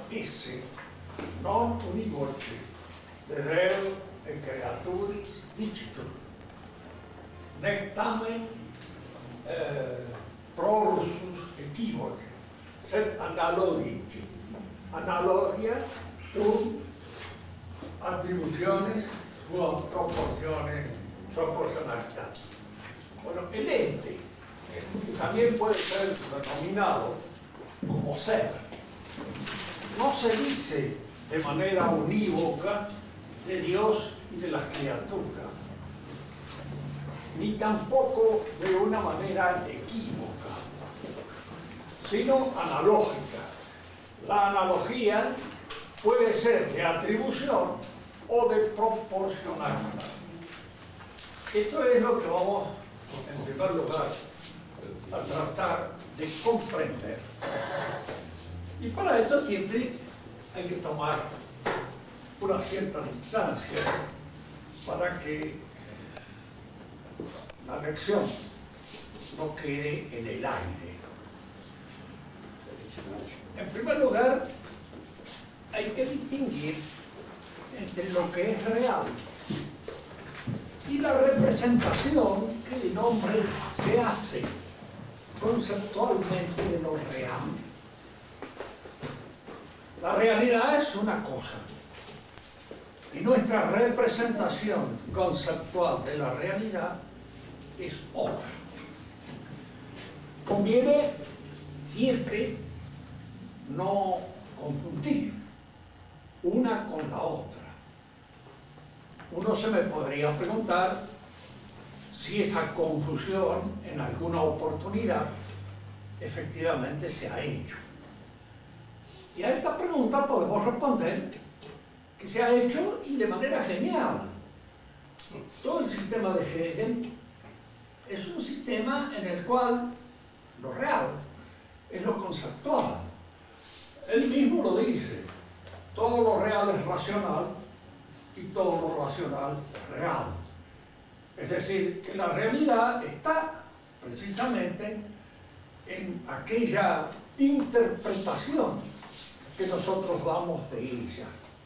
esse non univoce de Deo et creaturis dicitur, nec tamen prorsus equivoce, sed analogici. Analogia sunt atribuciones o proporciones, proporcionalidad. Bueno, el ente también puede ser denominado como ser. No se dice de manera unívoca de Dios y de las criaturas, ni tampoco de una manera equívoca, sino analógica. La analogía puede ser de atribución o de proporcionalidad. Esto es lo que vamos, en primer lugar, a tratar de comprender. Y para eso siempre hay que tomar una cierta distancia para que la lección no quede en el aire. En primer lugar, hay que distinguir entre lo que es real y la representación que el hombre se hace conceptualmente de lo real. La realidad es una cosa y nuestra representación conceptual de la realidad es otra. Conviene siempre no confundir una con la otra. Uno se me podría preguntar si esa confusión en alguna oportunidad efectivamente se ha hecho. Y a esta pregunta podemos responder que se ha hecho y de manera genial. Todo el sistema de Hegel es un sistema en el cual lo real es lo conceptual. Él mismo lo dice, todo lo real es racional y todo lo racional es real. Es decir, que la realidad está precisamente en aquella interpretación que nosotros damos de ella.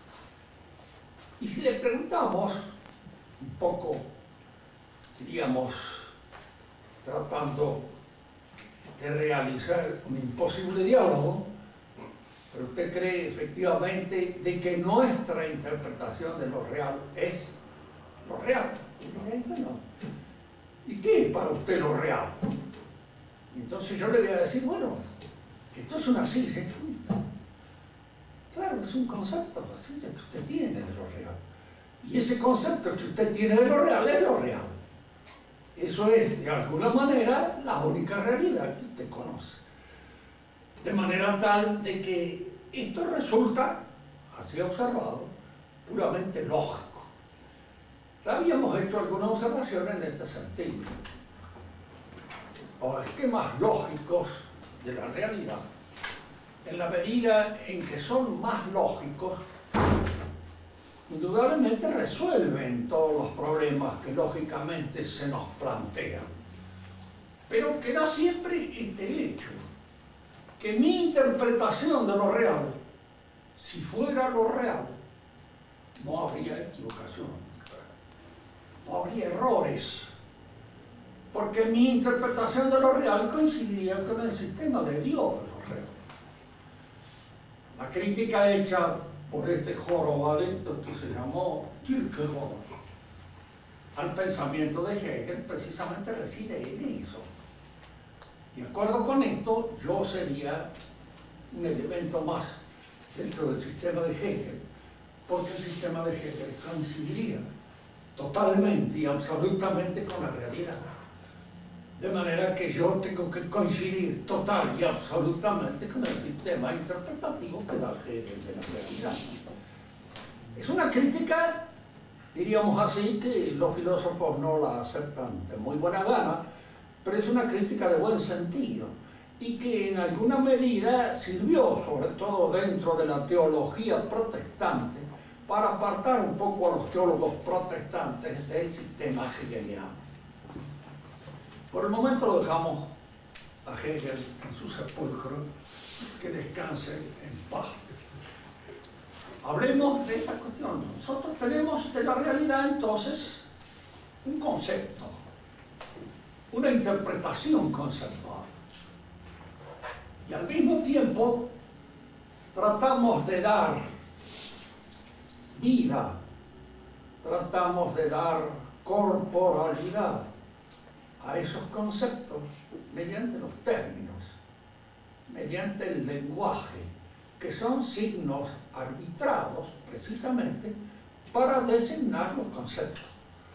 Y si le preguntamos, un poco, diríamos, tratando de realizar un imposible diálogo, pero usted cree efectivamente de que nuestra interpretación de lo real es lo real. Y dice, bueno, ¿y qué es para usted lo real? Y entonces yo le voy a decir, bueno, esto es una silla. Claro, es un concepto, la silla que usted tiene de lo real. Y ese concepto que usted tiene de lo real es lo real. Eso es, de alguna manera, la única realidad que usted conoce. De manera tal de que esto resulta, así observado, puramente lógico. Ya habíamos hecho alguna observación en este sentido. Los esquemas lógicos de la realidad, en la medida en que son más lógicos, indudablemente resuelven todos los problemas que lógicamente se nos plantean. Pero queda siempre este hecho, que mi interpretación de lo real, si fuera lo real, no habría equivocación, no habría errores, porque mi interpretación de lo real coincidiría con el sistema de Dios de lo real. La crítica hecha por este jorobadito que se llamó Kierkegaard al pensamiento de Hegel precisamente reside en eso. De acuerdo con esto, yo sería un elemento más dentro del sistema de Hegel, porque el sistema de Hegel coincidiría totalmente y absolutamente con la realidad. De manera que yo tengo que coincidir total y absolutamente con el sistema interpretativo que da Hegel de la realidad. Es una crítica, diríamos así, que los filósofos no la aceptan de muy buena gana, pero es una crítica de buen sentido y que en alguna medida sirvió, sobre todo dentro de la teología protestante, para apartar un poco a los teólogos protestantes del sistema hegeliano. Por el momento lo dejamos a Hegel en su sepulcro, que descanse en paz. hablemos de esta cuestión. Nosotros tenemos de la realidad entonces un concepto, una interpretación conceptual. Y al mismo tiempo tratamos de dar vida, tratamos de dar corporalidad a esos conceptos mediante los términos, mediante el lenguaje, que son signos arbitrados precisamente para designar los conceptos.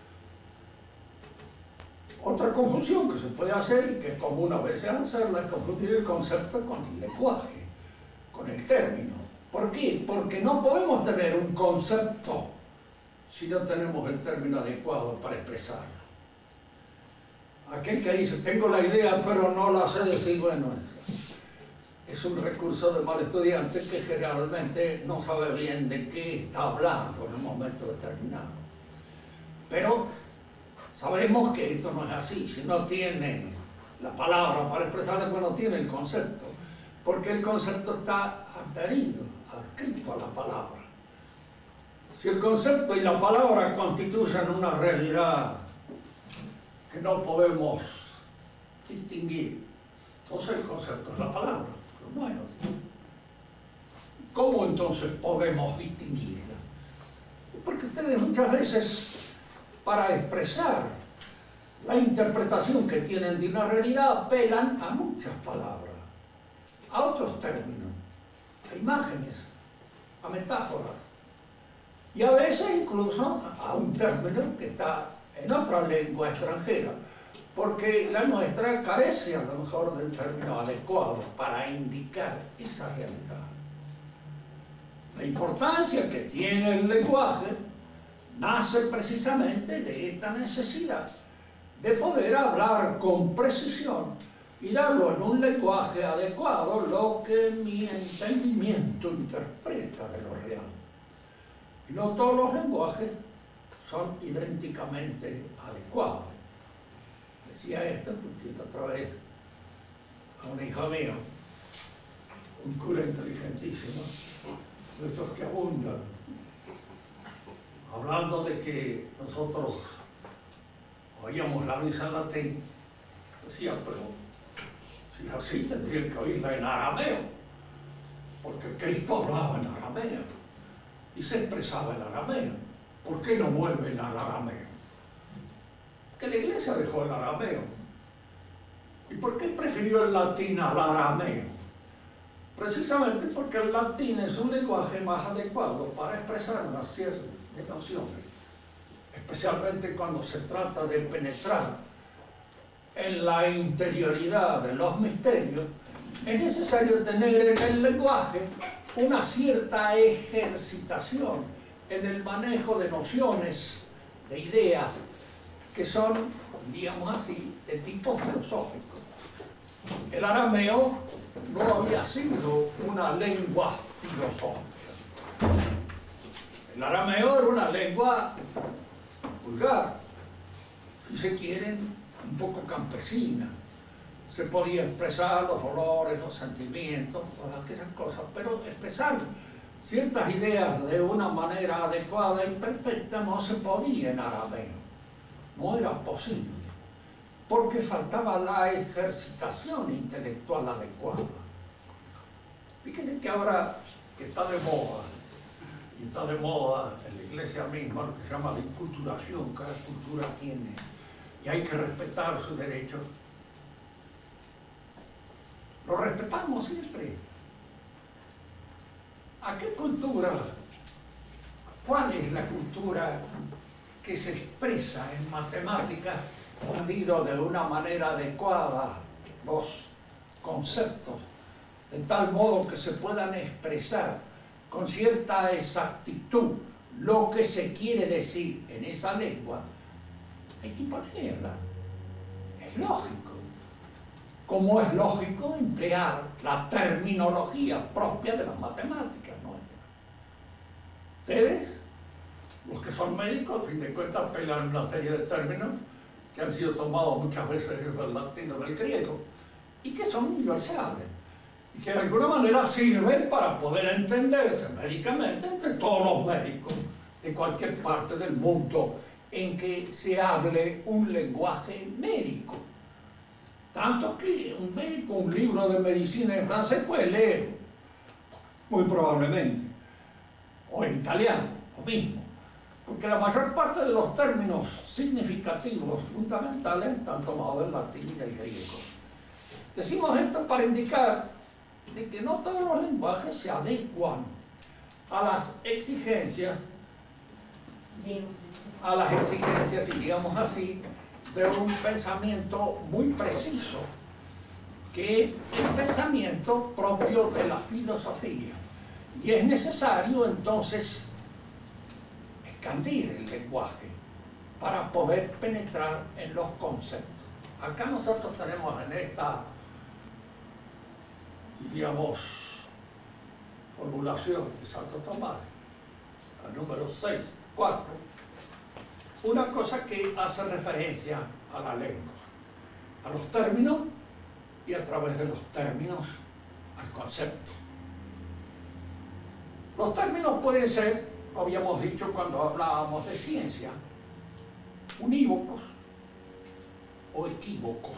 Otra confusión que se puede hacer, y que es común a veces hacerla, es confundir el concepto con el lenguaje, con el término. ¿Por qué? Porque no podemos tener un concepto si no tenemos el término adecuado para expresarlo. Aquel que dice, tengo la idea pero no la sé decir, bueno, es un recurso de mal estudiante que generalmente no sabe bien de qué está hablando en un momento determinado. Pero sabemos que esto no es así. Si no tiene la palabra para expresarlo, pues no tiene el concepto, porque el concepto está adherido, adscrito a la palabra. Si el concepto y la palabra constituyen una realidad que no podemos distinguir, entonces el concepto es la palabra. Pero bueno, ¿cómo entonces podemos distinguirla? Porque ustedes muchas veces, para expresar la interpretación que tienen de una realidad, apelan a muchas palabras, a otros términos, a imágenes, a metáforas, y a veces incluso a un término que está en otra lengua extranjera, porque la nuestra carece a lo mejor del término adecuado para indicar esa realidad. La importancia que tiene el lenguaje nace precisamente de esta necesidad de poder hablar con precisión y darlo en un lenguaje adecuado lo que mi entendimiento interpreta de lo real. Y no todos los lenguajes son idénticamente adecuados. Decía esto, porque otra vez a una hija mía, un cura inteligentísimo, de esos que abundan, hablando de que nosotros oíamos la misa en latín, decía, pero si es así tendrían que oírla en arameo, porque Cristo hablaba en arameo y se expresaba en arameo. ¿Por qué no vuelven al arameo? Que la iglesia dejó el arameo. ¿Y por qué prefirió el latín al arameo? Precisamente porque el latín es un lenguaje más adecuado para expresar una serie de nociones, especialmente cuando se trata de penetrar en la interioridad de los misterios. Es necesario tener en el lenguaje una cierta ejercitación en el manejo de nociones, de ideas, que son, diríamos así, de tipo filosófico. El arameo no había sido una lengua filosófica. El arameo era una lengua vulgar, si se quieren, un poco campesina. Se podía expresar los dolores, los sentimientos, todas aquellas cosas, pero expresar ciertas ideas de una manera adecuada y perfecta no se podía en arameo. No era posible, porque faltaba la ejercitación intelectual adecuada. Fíjense que ahora que está de moda, y está de moda en la iglesia misma lo que se llama la inculturación, cada cultura tiene, y hay que respetar sus derechos. Lo respetamos siempre. ¿A qué cultura? ¿Cuál es la cultura que se expresa en matemáticas, entendido de una manera adecuada los conceptos, de tal modo que se puedan expresar con cierta exactitud lo que se quiere decir en esa lengua? Hay que ponerla. Es lógico. Como es lógico emplear la terminología propia de las matemáticas nuestras. Ustedes, los que son médicos, a fin de cuentas, apelan una serie de términos que han sido tomados muchas veces del latín o del griego y que son universales. y que de alguna manera sirven para poder entenderse médicamente entre todos los médicos de cualquier parte del mundo en que se hable un lenguaje médico. Tanto que un médico un libro de medicina en francés puede leer, muy probablemente, o en italiano, lo mismo, porque la mayor parte de los términos significativos fundamentales están tomados del latín y del griego. Decimos esto para indicar de que no todos los lenguajes se adecuan a las exigencias, diríamos así, de un pensamiento muy preciso, que es el pensamiento propio de la filosofía. Y es necesario entonces expandir el lenguaje para poder penetrar en los conceptos. Acá nosotros tenemos en esta, diríamos, formulación de Santo Tomás, al número 6, 4, una cosa que hace referencia a la lengua, a los términos y a través de los términos al concepto. Los términos pueden ser, como habíamos dicho cuando hablábamos de ciencia, unívocos o equívocos.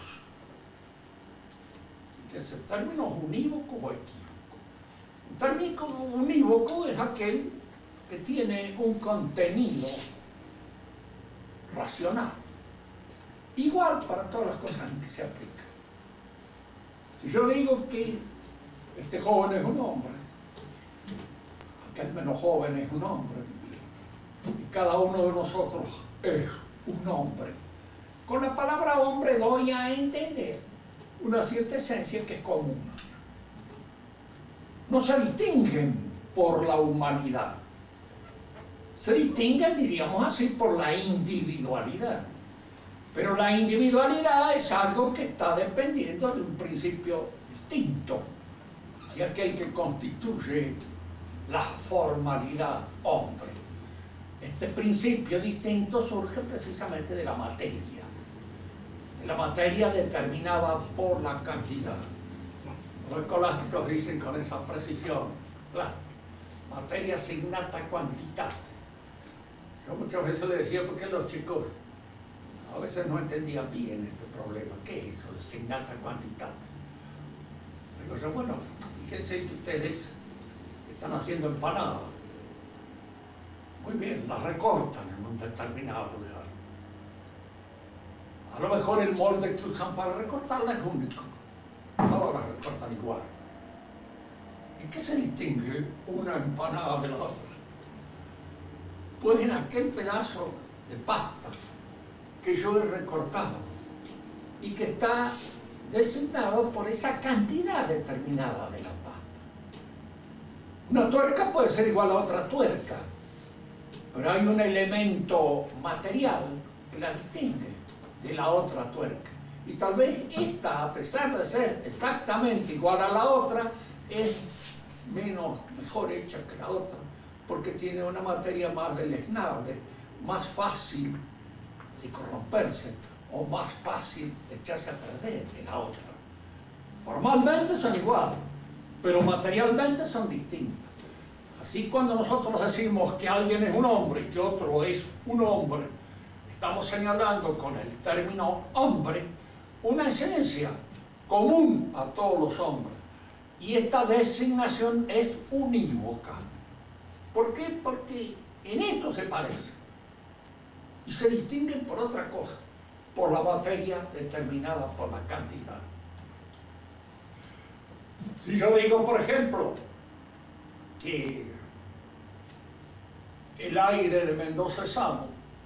Fíjense, términos unívocos o equívocos. Un término unívoco es aquel que tiene un contenido racional, igual para todas las cosas en que se aplica. Si yo digo que este joven es un hombre, aquel menos joven es un hombre, y cada uno de nosotros es un hombre, con la palabra hombre doy a entender una cierta esencia que es común. No se distinguen por la humanidad, se distinguen, diríamos así, por la individualidad. Pero la individualidad es algo que está dependiendo de un principio distinto, y aquel que constituye la formalidad hombre. Este principio distinto surge precisamente de la materia determinada por la cantidad. Los escolásticos dicen con esa precisión, materia signata quantitate. Yo muchas veces le decía, porque los chicos a veces no entendían bien este problema. ¿Qué es eso de signata quantitate? Digo yo, bueno, fíjense que ustedes están haciendo empanadas. Muy bien, las recortan en un determinado lugar. A lo mejor el molde que usan para recortarla es único. Todas las recortan igual. ¿En qué se distingue una empanada de la otra? Pues en aquel pedazo de pasta que yo he recortado y que está designado por esa cantidad determinada de la pasta. Una tuerca puede ser igual a otra tuerca, pero hay un elemento material que la distingue de la otra tuerca. Y tal vez esta, a pesar de ser exactamente igual a la otra, es mejor hecha que la otra, porque tiene una materia más deleznable, más fácil de corromperse o más fácil de echarse a perder que la otra. Formalmente son iguales, pero materialmente son distintas. Así, cuando nosotros decimos que alguien es un hombre y que otro es un hombre, estamos señalando con el término hombre una esencia común a todos los hombres, y esta designación es unívoca. ¿Por qué? Porque en esto se parecen y se distinguen por otra cosa, por la materia determinada por la cantidad. Si yo digo, por ejemplo, que el aire de Mendoza es sano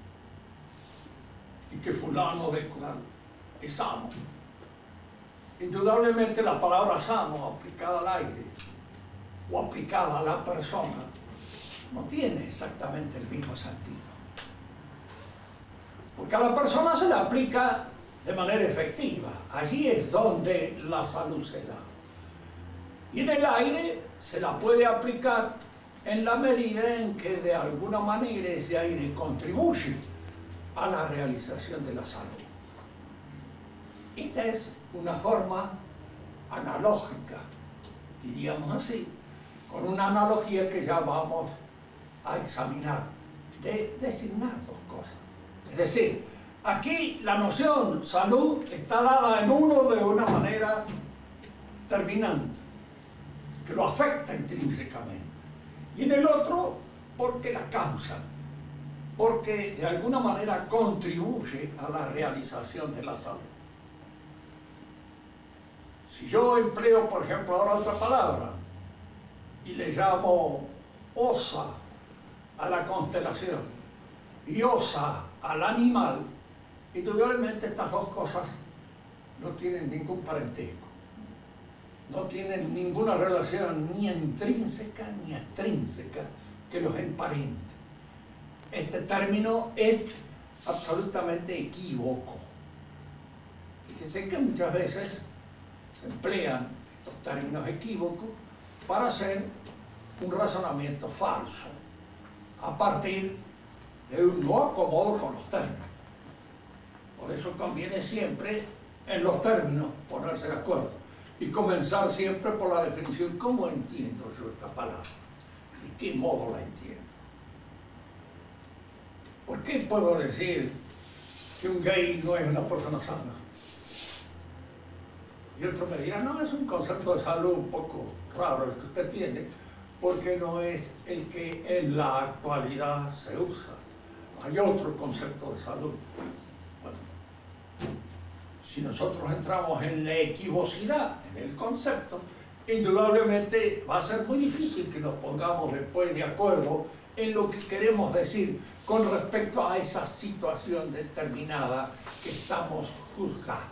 y que fulano de tal es sano, indudablemente la palabra sano aplicada al aire o aplicada a la persona no tiene exactamente el mismo sentido, porque a la persona se la aplica de manera efectiva. Allí es donde la salud se da, y en el aire se la puede aplicar en la medida en que de alguna manera ese aire contribuye a la realización de la salud. Esta es una forma analógica diríamos así, con una analogía que ya vamos a examinar, de designar dos cosas. Es decir, aquí la noción salud está dada en uno de una manera terminante, que lo afecta intrínsecamente, y en el otro porque la causa, porque de alguna manera contribuye a la realización de la salud. Si yo empleo, por ejemplo, ahora otra palabra y le llamo osa a la constelación y osa al animal, indudablemente estas dos cosas no tienen ningún parentesco, no tienen ninguna relación ni intrínseca ni extrínseca que los emparente. Este término es absolutamente equívoco. Fíjense que muchas veces se emplean estos términos equívocos para hacer un razonamiento falso, a partir de un no acomodo con los términos. Por eso conviene siempre, en los términos, ponerse de acuerdo y comenzar siempre por la definición. ¿Cómo entiendo yo esta palabra? ¿De qué modo la entiendo? ¿Por qué puedo decir que un gay no es una persona sana? Y otro me dirá, no, es un concepto de salud un poco raro el que usted tiene, porque no es el que en la actualidad se usa. Hay otro concepto de salud. Bueno, si nosotros entramos en la equivocidad, en el concepto, indudablemente va a ser muy difícil que nos pongamos después de acuerdo en lo que queremos decir con respecto a esa situación determinada que estamos juzgando.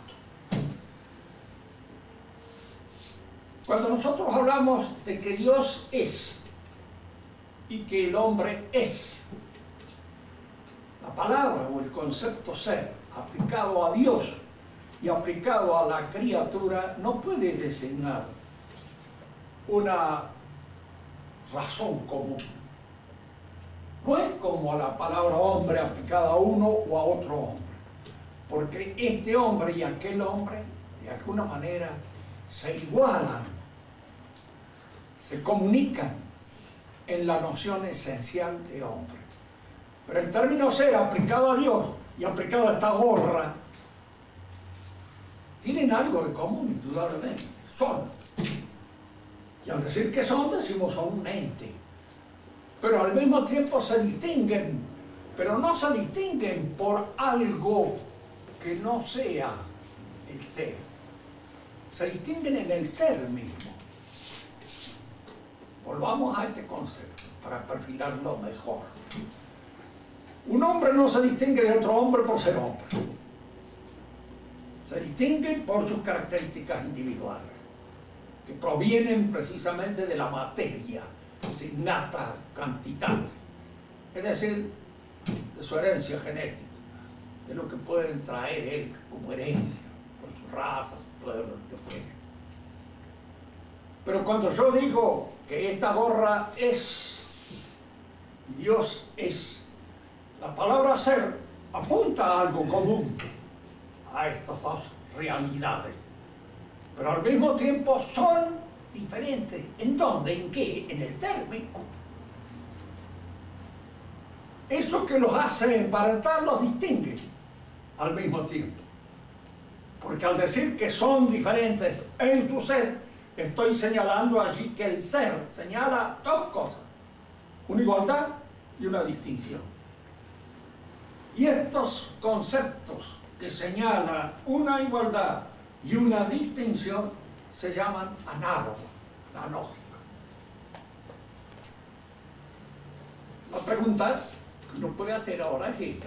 Cuando nosotros hablamos de que Dios es y que el hombre es, la palabra o el concepto ser aplicado a Dios y aplicado a la criatura no puede designar una razón común. No es como la palabra hombre aplicada a uno o a otro hombre, porque este hombre y aquel hombre de alguna manera se igualan, se comunican en la noción esencial de hombre. Pero el término ser aplicado a Dios y aplicado a esta gorra tienen algo de común, indudablemente. Son. Y al decir que son, decimos son un ente. Pero al mismo tiempo se distinguen, pero no se distinguen por algo que no sea el ser. Se distinguen en el ser mismo. Volvamos a este concepto para perfilarlo mejor. Un hombre no se distingue de otro hombre por ser hombre. Se distinguen por sus características individuales, que provienen precisamente de la materia, signata quantitate, es decir, de su herencia genética, de lo que pueden traer él como herencia, por su raza, su pueblo, lo que fuere. Pero cuando yo digo que esta gorra es, Dios es, la palabra ser apunta a algo común a estas dos realidades, pero al mismo tiempo son diferentes. ¿En dónde? ¿En qué? En el término. Eso que los hace emparentar los distingue al mismo tiempo, porque al decir que son diferentes en su ser, estoy señalando allí que el ser señala dos cosas: una igualdad y una distinción. Y estos conceptos que señalan una igualdad y una distinción se llaman análogos, la lógica. La pregunta que uno puede hacer ahora es esta: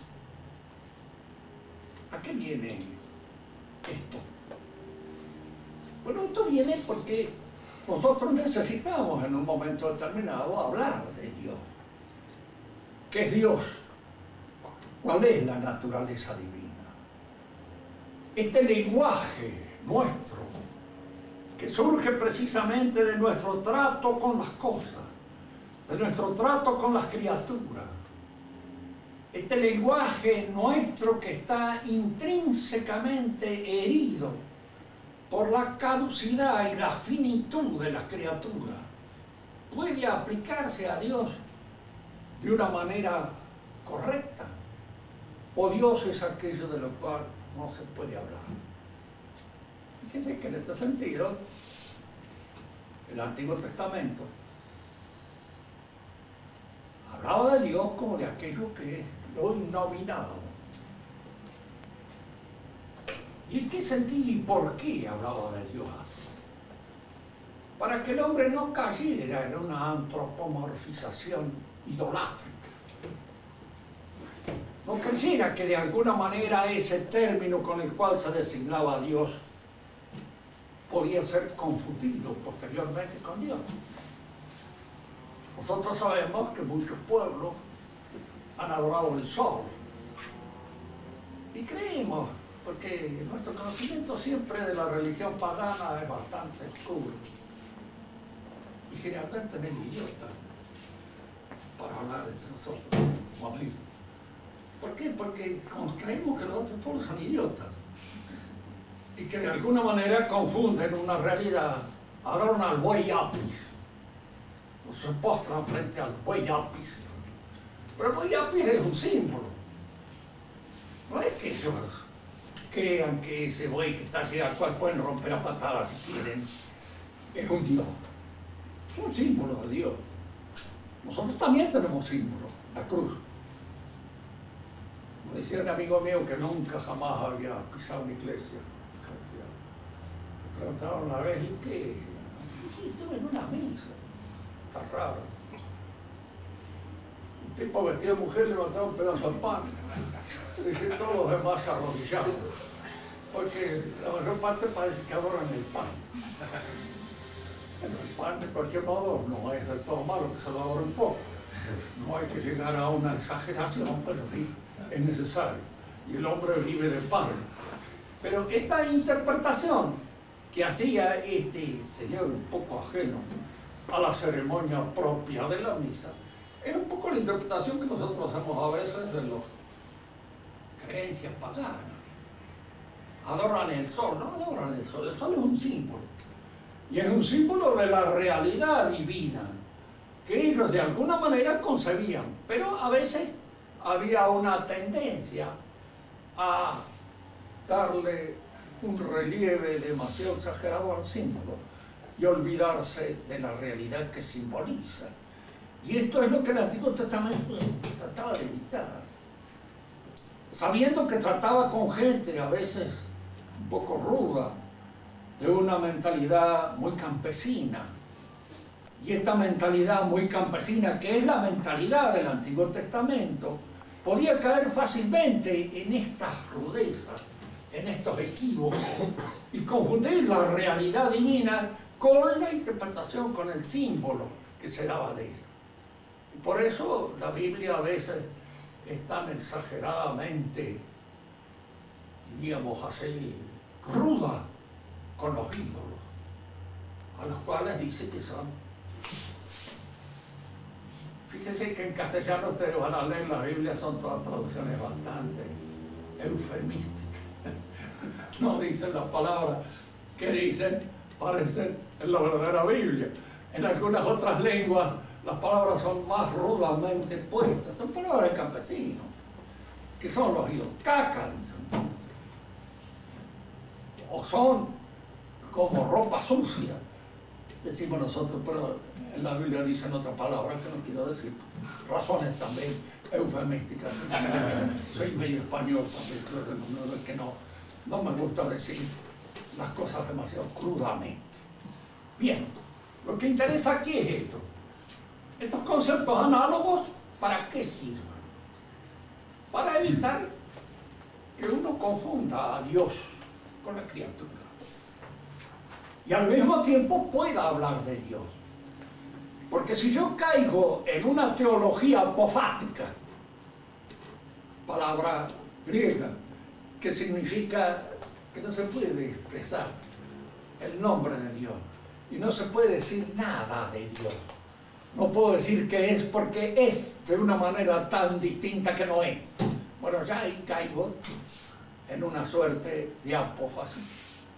¿a qué viene esto? Bueno, esto viene porque nosotros necesitamos en un momento determinado hablar de Dios. ¿Qué es Dios? ¿Cuál es la naturaleza divina? Este lenguaje nuestro, que surge precisamente de nuestro trato con las cosas, de nuestro trato con las criaturas, este lenguaje nuestro que está intrínsecamente herido por la caducidad y la finitud de la criatura, puede aplicarse a Dios de una manera correcta, o Dios es aquello de lo cual no se puede hablar. Fíjense que en este sentido, el Antiguo Testamento hablaba de Dios como de aquello que es lo innominado. ¿Y en qué sentido y por qué hablaba de Dios así? Para que el hombre no cayera en una antropomorfización idolátrica. No creyera que de alguna manera ese término con el cual se designaba a Dios podía ser confundido posteriormente con Dios. Nosotros sabemos que muchos pueblos han adorado el sol. Y creemos, porque nuestro conocimiento siempre de la religión pagana es bastante oscuro. Y generalmente medio idiota para hablar entre nosotros como amigos. ¿Por qué? Porque creemos que los otros pueblos son idiotas y que de alguna manera confunden una realidad. Adoran al buey Apis, o se postran frente al buey Apis. Pero el buey Apis es un símbolo. No es que ellos crean que ese buey que está allí, al cual pueden romper a patadas si quieren, es un dios. Es un símbolo de Dios. Nosotros también tenemos símbolos, la cruz. Me decía un amigo mío que nunca jamás había pisado una iglesia. Me preguntaron una vez, ¿y qué? Sí, estuve en una misa. Está raro. Un tipo vestido de mujer levantaba un pedazo de pan. Y todos los demás se arrodillaban. Porque la mayor parte parece que adoran el pan. Bueno, el pan de cualquier modo no es del todo malo que se lo adore un poco. No hay que llegar a una exageración, pero sí es necesario. Y el hombre vive del pan. Pero esta interpretación que hacía este señor un poco ajeno a la ceremonia propia de la misa, es un poco la interpretación que nosotros hacemos a veces de las creencias paganas. Adoran el sol, no adoran el sol es un símbolo. Y es un símbolo de la realidad divina, que ellos de alguna manera concebían, pero a veces había una tendencia a darle un relieve demasiado exagerado al símbolo y olvidarse de la realidad que simboliza. Y esto es lo que el Antiguo Testamento trataba de evitar. Sabiendo que trataba con gente a veces un poco ruda, de una mentalidad muy campesina. Y esta mentalidad muy campesina, que es la mentalidad del Antiguo Testamento, podía caer fácilmente en estas rudezas, en estos equívocos, y confundir la realidad divina con la interpretación, con el símbolo que se daba de ella. Y por eso la Biblia a veces es tan exageradamente, diríamos así, ruda con los ídolos, a los cuales dice que son. Fíjense que en castellano ustedes van a leer la Biblia, son todas traducciones bastante eufemísticas. No dicen las palabras que dicen, parecen en la verdadera Biblia. En algunas otras lenguas las palabras son más rudamente puestas, son palabras de campesinos, que son los ídolos. Caca, dicen. O son como ropa sucia, decimos nosotros, pero en la Biblia dicen otra palabra que no quiero decir. Razones también eufemísticas. Soy medio español también, pero es que no me gusta decir las cosas demasiado crudamente. Bien, lo que interesa aquí es esto. Estos conceptos análogos, ¿para qué sirven? Para evitar que uno confunda a Dios con la criatura. Y al mismo tiempo pueda hablar de Dios. Porque si yo caigo en una teología apofática, palabra griega, que significa que no se puede expresar el nombre de Dios, y no se puede decir nada de Dios. No puedo decir que es porque es de una manera tan distinta que no es. Bueno, ya ahí caigo en una suerte de apófasis.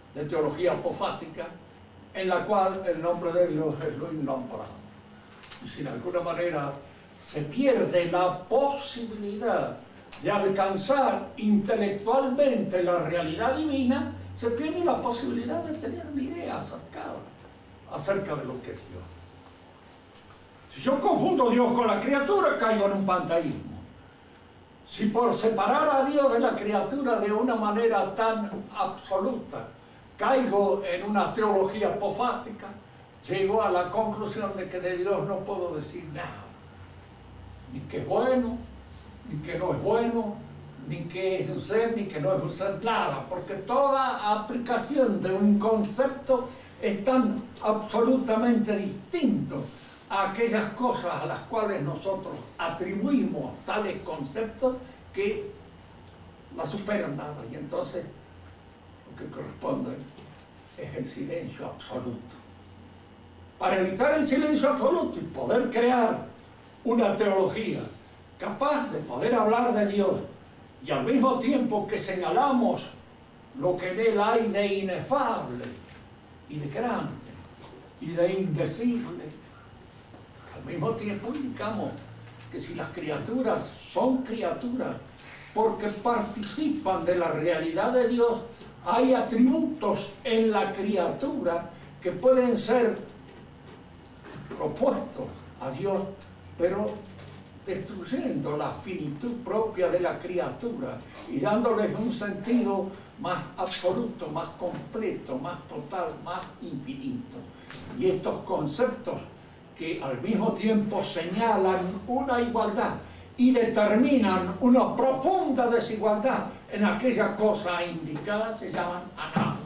de teología apofática, en la cual el nombre de Dios es lo innombrable. Y si de alguna manera se pierde la posibilidad de alcanzar intelectualmente la realidad divina, se pierde la posibilidad de tener una idea acerca de lo que es Dios. Si yo confundo a Dios con la criatura, caigo en un panteísmo. Si por separar a Dios de la criatura de una manera tan absoluta, caigo en una teología apofática, llego a la conclusión de que de Dios no puedo decir nada. Ni que es bueno, ni que no es bueno, ni que es un ser, ni que no es un ser, nada, porque toda aplicación de un concepto es tan absolutamente distinto a aquellas cosas a las cuales nosotros atribuimos tales conceptos que la superan nada, y entonces lo que corresponde es el silencio absoluto. Para evitar el silencio absoluto y poder crear una teología capaz de poder hablar de Dios y al mismo tiempo que señalamos lo que en él hay de inefable y de grande y de indecible, al mismo tiempo indicamos que si las criaturas son criaturas porque participan de la realidad de Dios, hay atributos en la criatura que pueden ser propuestos a Dios, pero destruyendo la finitud propia de la criatura y dándoles un sentido más absoluto, más completo, más total, más infinito. Y estos conceptos que al mismo tiempo señalan una igualdad y determinan una profunda desigualdad en aquella cosa indicada se llaman análogos.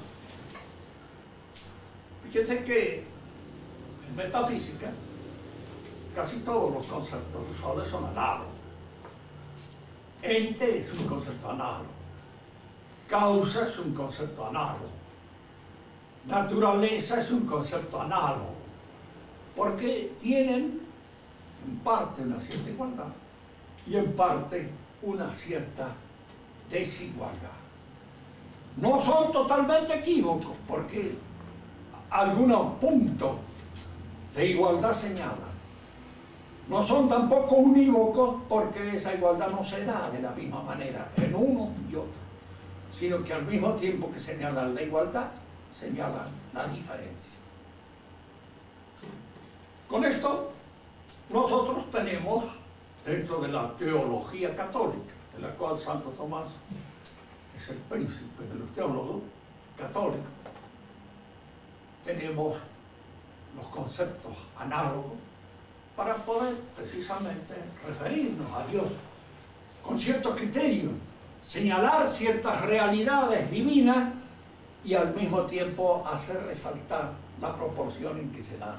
Fíjense que en metafísica casi todos los conceptos usuales son análogos. Ente es un concepto análogo. Causa es un concepto análogo. Naturaleza es un concepto análogo. Porque tienen en parte una cierta igualdad y en parte una cierta desigualdad. No son totalmente equívocos porque algunos puntos de igualdad señalan. No son tampoco unívocos porque esa igualdad no se da de la misma manera en uno y otro, sino que al mismo tiempo que señalan la igualdad, señalan la diferencia. Con esto, nosotros tenemos, dentro de la teología católica, de la cual Santo Tomás es el príncipe de los teólogos católicos, tenemos los conceptos análogos para poder precisamente referirnos a Dios con cierto criterio, señalar ciertas realidades divinas y al mismo tiempo hacer resaltar la proporción en que se dan.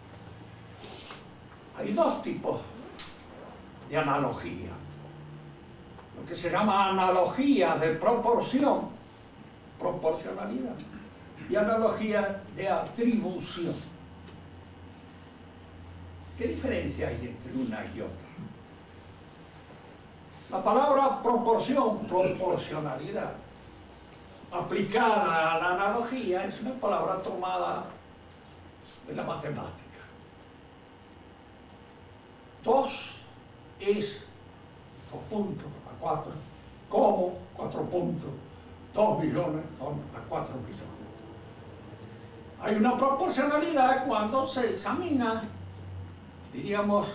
Hay dos tipos de analogía. Lo que se llama analogía de proporción, proporcionalidad, y analogía de atribución. ¿Qué diferencia hay entre una y otra? La palabra proporción, proporcionalidad, aplicada a la analogía, es una palabra tomada de la matemática. 2 es 2 puntos a 4, como 4 puntos, 2 millones son a 4 millones. Hay una proporcionalidad cuando se examina, diríamos,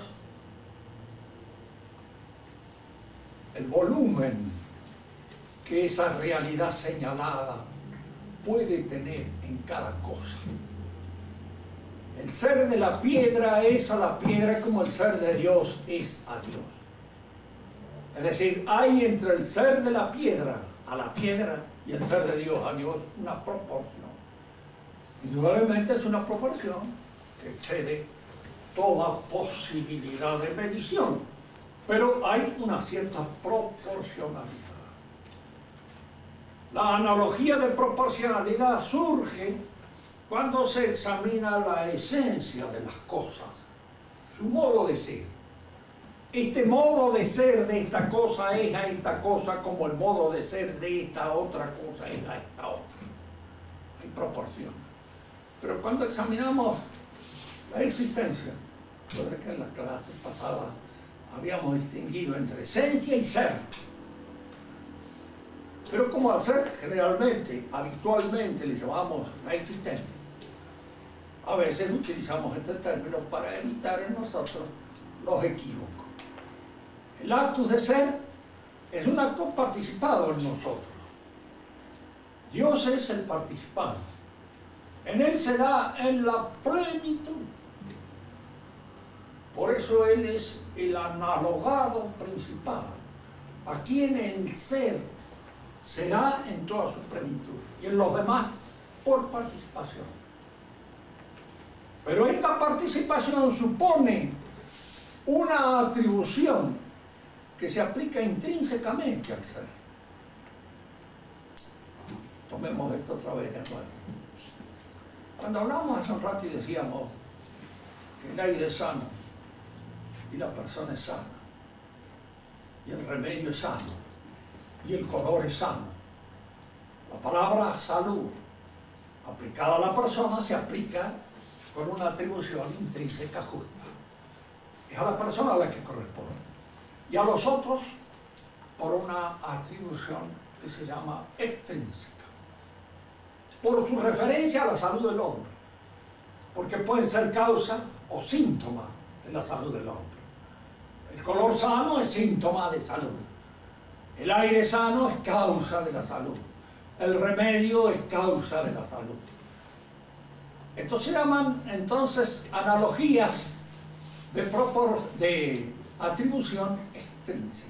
el volumen que esa realidad señalada puede tener en cada cosa. El ser de la piedra es a la piedra como el ser de Dios es a Dios. Es decir, hay entre el ser de la piedra a la piedra y el ser de Dios a Dios una proporción. Indudablemente es una proporción que excede toda posibilidad de medición, pero hay una cierta proporcionalidad. La analogía de proporcionalidad surge cuando se examina la esencia de las cosas, su modo de ser. Este modo de ser de esta cosa es a esta cosa como el modo de ser de esta otra cosa es a esta otra. Hay proporción. Pero cuando examinamos la existencia, recuerda que en las clases pasadas habíamos distinguido entre esencia y ser. Pero como al ser generalmente, habitualmente le llamamos la existencia, a veces utilizamos este término para evitar en nosotros los equívocos. El actus de ser es un acto participado en nosotros. Dios es el participante. En Él se da en la plenitud. Por eso Él es el analogado principal, a quien el ser se da en toda su plenitud y en los demás por participación. Pero esta participación supone una atribución que se aplica intrínsecamente al ser. Tomemos esto otra vez de nuevo. Cuando hablamos hace un rato y decíamos que el aire es sano y la persona es sana y el remedio es sano y el color es sano, la palabra salud aplicada a la persona se aplica con una atribución intrínseca justa. Es a la persona a la que corresponde. Y a los otros por una atribución que se llama extrínseca. Por su referencia a la salud del hombre. Porque pueden ser causa o síntoma de la salud del hombre. El color sano es síntoma de salud. El aire sano es causa de la salud. El remedio es causa de la salud. Estos se llaman entonces analogías de atribución extrínseca.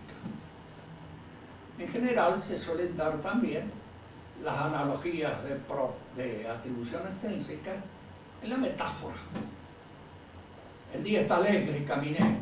En general se suelen dar también las analogías de atribución extrínseca en la metáfora. El día está alegre, caminemos.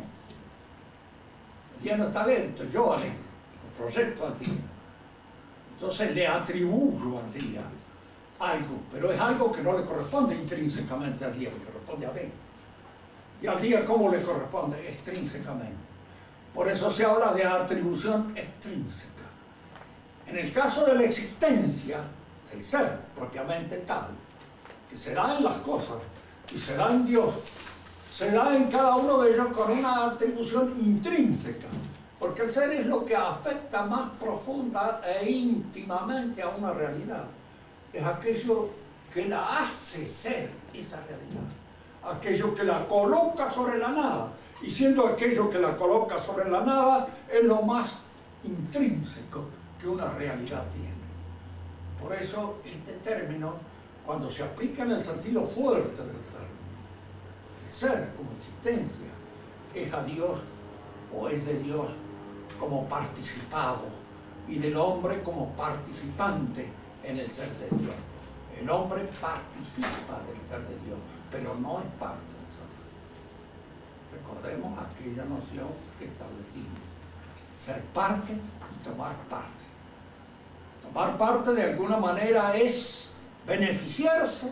El día no está alegre, estoy yo alegre, lo proyecto al día. Entonces le atribuyo al día algo, pero es algo que no le corresponde intrínsecamente al día, le corresponde a mí. ¿Y al día cómo le corresponde? Extrínsecamente. Por eso se habla de atribución extrínseca. En el caso de la existencia, el ser propiamente tal, que se da en las cosas y se da en Dios, se da en cada uno de ellos con una atribución intrínseca, porque el ser es lo que afecta más profunda e íntimamente a una realidad. Es aquello que la hace ser esa realidad, aquello que la coloca sobre la nada, y siendo aquello que la coloca sobre la nada es lo más intrínseco que una realidad tiene. Por eso este término, cuando se aplica en el sentido fuerte del término, el ser como existencia es a Dios o es de Dios como participado y del hombre como participante en el ser de Dios. El hombre participa del ser de Dios, pero no es parte del ser. Recordemos aquella noción que establecimos: ser parte y tomar parte. Tomar parte de alguna manera es beneficiarse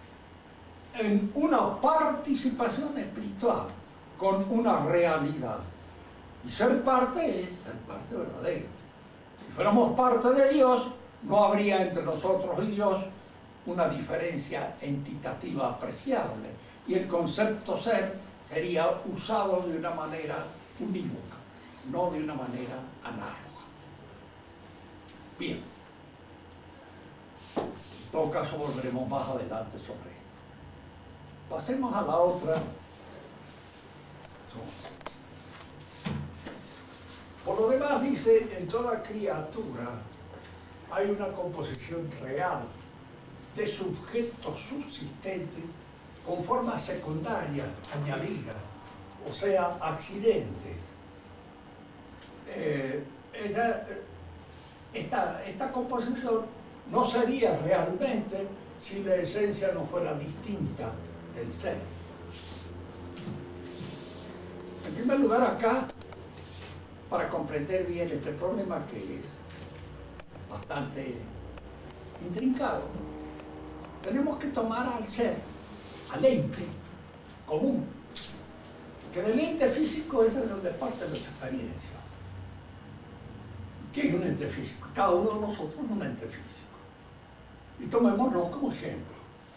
en una participación espiritual con una realidad. Y ser parte es ser parte verdadera. Si fuéramos parte de Dios, no habría entre nosotros y Dios una diferencia entitativa apreciable. Y el concepto ser sería usado de una manera unívoca, no de una manera análoga. Bien. En todo caso volveremos más adelante sobre esto. Pasemos a la otra. Por lo demás dice, en toda criatura hay una composición real de sujetos subsistentes con formas secundarias añadidas, o sea, accidentes. Esta composición no sería realmente si la esencia no fuera distinta del ser. En primer lugar, acá, para comprender bien este problema, que es bastante intrincado, tenemos que tomar al ser, al ente común, que del ente físico es de donde parte nuestra experiencia. ¿Qué es un ente físico? Cada uno de nosotros es un ente físico. Y tomémoslo como ejemplo.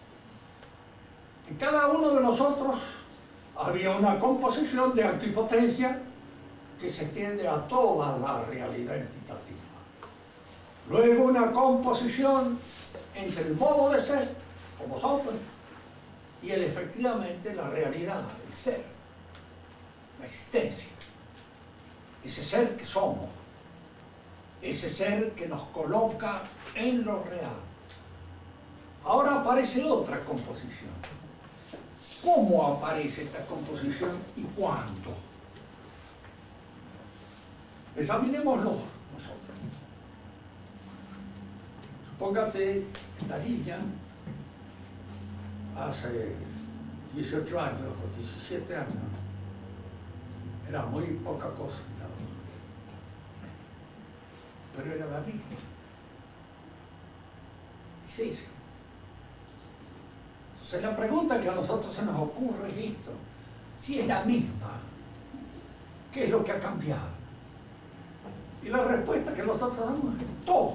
En cada uno de nosotros había una composición de antipotencia que se extiende a toda la realidad entitativa. Luego una composición entre el modo de ser, como somos, y efectivamente la realidad, el ser, la existencia. Ese ser que somos, ese ser que nos coloca en lo real. Ahora aparece otra composición. ¿Cómo aparece esta composición y cuándo? Examinémoslo nosotros. Póngase esta niña hace 18 años o 17 años. Era muy poca cosa, pero era la misma. Es ella. Entonces la pregunta que a nosotros se nos ocurre es esto: si es la misma, ¿qué es lo que ha cambiado? Y la respuesta que nosotros damos es todo.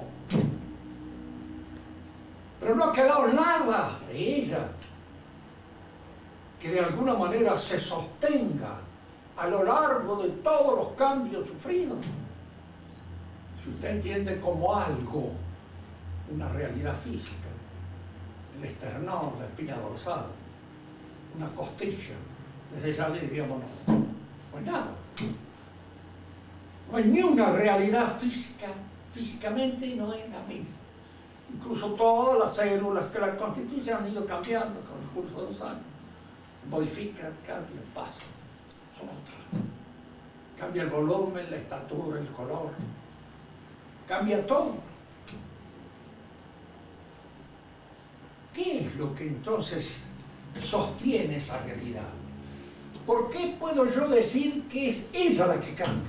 Pero no ha quedado nada de ella que de alguna manera se sostenga a lo largo de todos los cambios sufridos. Si usted entiende como algo una realidad física, el esternón, la espina dorsal, una costilla, desde ya le diríamos no, pues nada. No hay ni una realidad física, físicamente no es la misma. Incluso todas las células que la constituyen han ido cambiando con el curso de los años. Modifican, cambian, pasan, son otras. Cambia el volumen, la estatura, el color. Cambia todo. ¿Qué es lo que entonces sostiene esa realidad? ¿Por qué puedo yo decir que es ella la que cambia?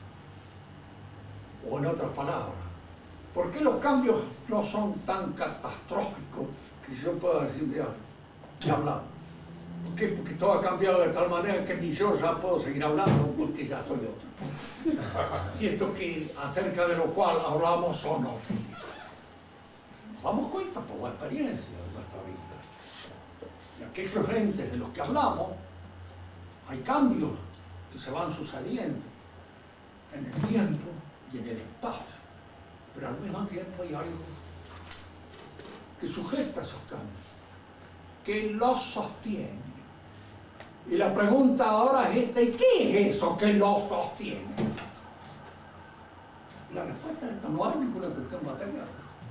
O en otras palabras, ¿por qué los cambios no son tan catastróficos que yo pueda decir, ya hablamos? ¿Por qué? Porque todo ha cambiado de tal manera que ni yo ya puedo seguir hablando porque ya soy otro. Y esto que acerca de lo cual hablamos son otros. Nos damos cuenta por la experiencia de nuestra vida. Y aquellos entes de los que hablamos, hay cambios que se van sucediendo en el tiempo y en el espacio. Pero al mismo tiempo hay algo que sujeta esos cambios, que los sostiene. Y la pregunta ahora es esta: ¿y qué es eso que los sostiene? La respuesta es esta: no hay ninguna cuestión material.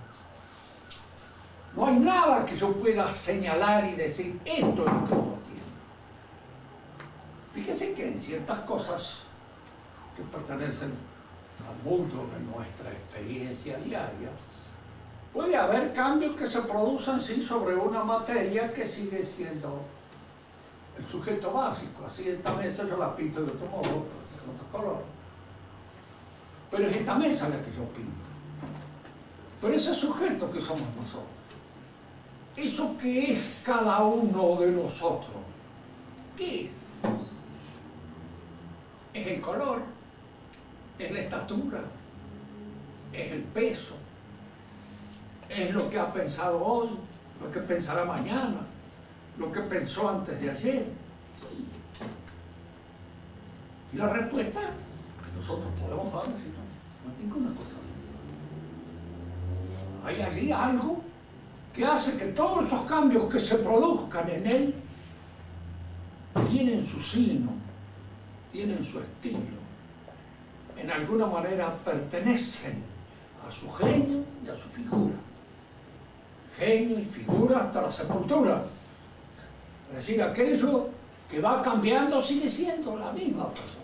No hay nada que yo pueda señalar y decir esto es lo que lo sostiene. Fíjese que en ciertas cosas que pertenecen al mundo de nuestra experiencia diaria, puede haber cambios que se producen sí sobre una materia que sigue siendo el sujeto básico. Así esta mesa yo la pinto de otro modo, con otro color. Pero es esta mesa la que yo pinto. Pero ese sujeto que somos nosotros, eso que es cada uno de nosotros, ¿qué es? Es el color, es la estatura, es el peso, es lo que ha pensado hoy, lo que pensará mañana, lo que pensó antes de ayer. Y la respuesta que nosotros podemos dar es no hay ninguna cosa. Hay allí algo que hace que todos esos cambios que se produzcan en él tienen su signo, tienen su estilo, en alguna manera pertenecen a su genio y a su figura. Genio y figura hasta la sepultura. Es decir, aquello que va cambiando sigue siendo la misma persona.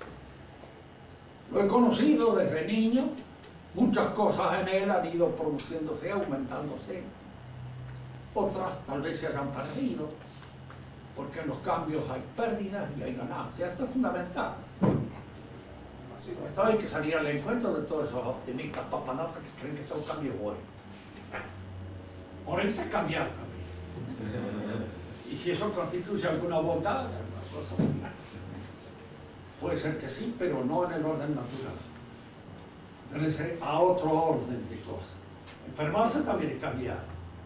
Lo he conocido desde niño, muchas cosas en él han ido produciéndose, aumentándose. Otras tal vez se hayan perdido, porque en los cambios hay pérdidas y hay ganancias. Esto es fundamental. Esto hay que salir al encuentro de todos esos optimistas papanatas que creen que todo cambio es bueno. Ponerse a cambiar también. Y si eso constituye alguna bondad, alguna cosa buena. Puede ser que sí, pero no en el orden natural. Pertenece a otro orden de cosas. Enfermarse también es cambiar.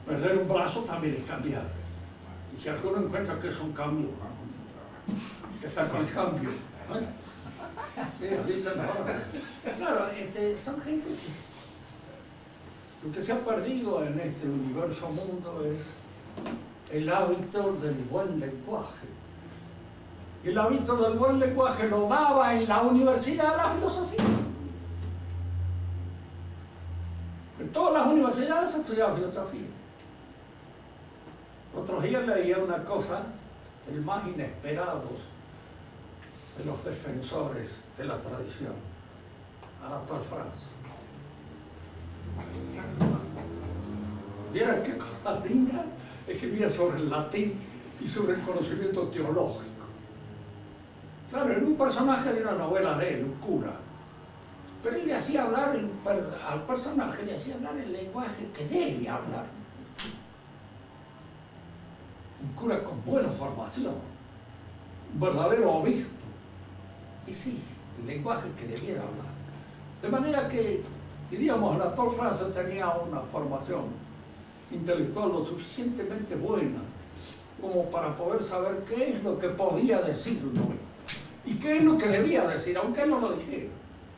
Perder un brazo también es cambiar. Y si alguno encuentra que es un cambio, que está con el cambio, ellos dicen, no. Claro, son gente que lo que se ha perdido en este universo mundo es el hábito del buen lenguaje. Y el hábito del buen lenguaje lo daba en la universidad la filosofía. En todas las universidades se estudiaba filosofía. Otros días leía una cosa del más inesperados de los defensores de la tradición, Anatole France. Vieron qué cosa linda, escribía sobre el latín y sobre el conocimiento teológico. Claro, era un personaje de una novela de él, un cura. Pero él le hacía hablar, al personaje le hacía hablar el lenguaje que debe hablar. Un cura con buena formación, un verdadero obispo. Y sí, el lenguaje que debiera hablar. De manera que, diríamos, Anatole France tenía una formación intelectual lo suficientemente buena como para poder saber qué es lo que podía decirlo y qué es lo que debía decir, aunque él no lo dijera.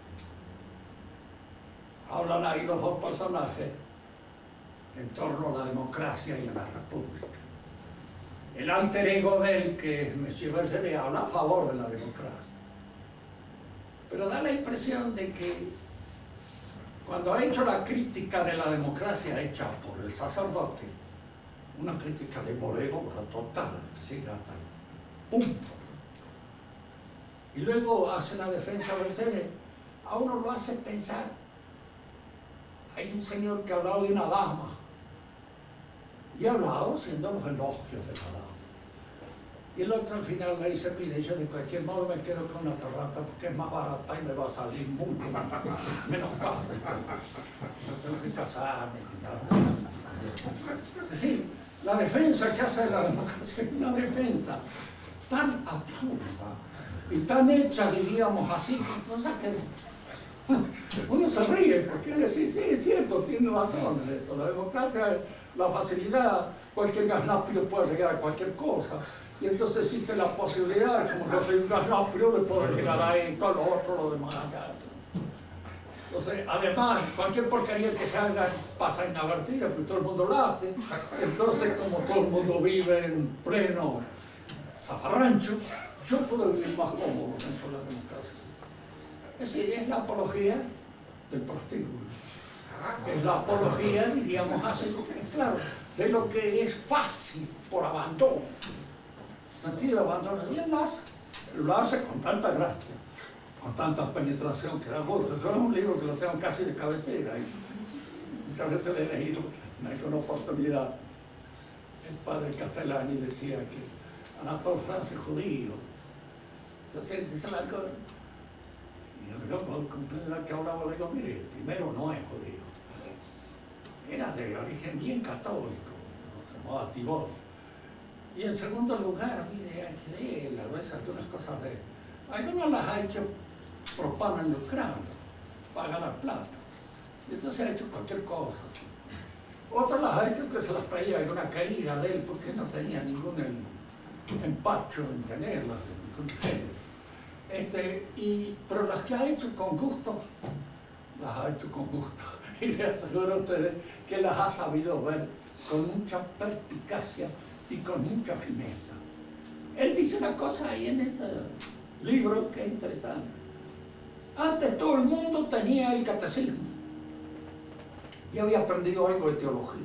Hablan ahí los dos personajes en torno a la democracia y a la república. El alter ego de él, que es Monsieur Bergeret, habla a favor de la democracia. Pero da la impresión de que cuando ha hecho la crítica de la democracia hecha por el sacerdote, una crítica de Bolévora total, que sí, hasta el punto. Y luego hace la defensa de Bergeret, a uno lo hace pensar. Hay un señor que ha hablado de una dama y ha hablado haciendo los elogios de la dama. Y el otro al final le dice, mire, yo de cualquier modo me quedo con una terrata porque es más barata y me va a salir mucho menos caro. No tengo que casarme ni nada. Es decir, la defensa que hace de la democracia es una defensa tan absurda y tan hecha, diríamos así, cosas que uno se ríe porque dice, sí, es cierto, tiene razón en esto. La democracia, la facilidad, cualquier gasnápido puede llegar a cualquier cosa. Y entonces existe la posibilidad, como yo soy un gasnápido, de poder llegar ahí, todo lo otro, lo demás acá. Entonces, además, cualquier porquería que se haga pasa inadvertida, porque todo el mundo la hace. Entonces, como todo el mundo vive en pleno zafarrancho, yo puedo vivir más cómodo dentro de la democracia. Es decir, es la apología del prostíbulo. Es la apología, diríamos así, claro, de lo que es fácil por abandono. Sentido de abandono. Y él lo hace con tanta gracia, con tanta penetración que da gusto. Eso es un libro que lo tengo casi de cabecera. Y muchas veces le he leído, en una oportunidad, el padre Castellani decía que Anatole France es judío. Entonces dice la cosa. Y yo, con que hablaba, le digo, mire, primero no es judío. Era de origen bien católico, se llamaba Tibor. Y en segundo lugar, mire, hay que leer a veces algunas cosas de él. Algunas las ha hecho propano en lucrando, para ganar plata. Y entonces ha hecho cualquier cosa. ¿Sí? Otras las ha hecho que se las traía en una caída de él, porque no tenía ningún empacho en tenerlas, en ningún género. Pero las que ha hecho con gusto, las ha hecho con gusto. Y le aseguro a ustedes que las ha sabido ver con mucha perspicacia y con mucha fineza. Él dice una cosa ahí en ese libro que es interesante. Antes todo el mundo tenía el catecismo y había aprendido algo de teología.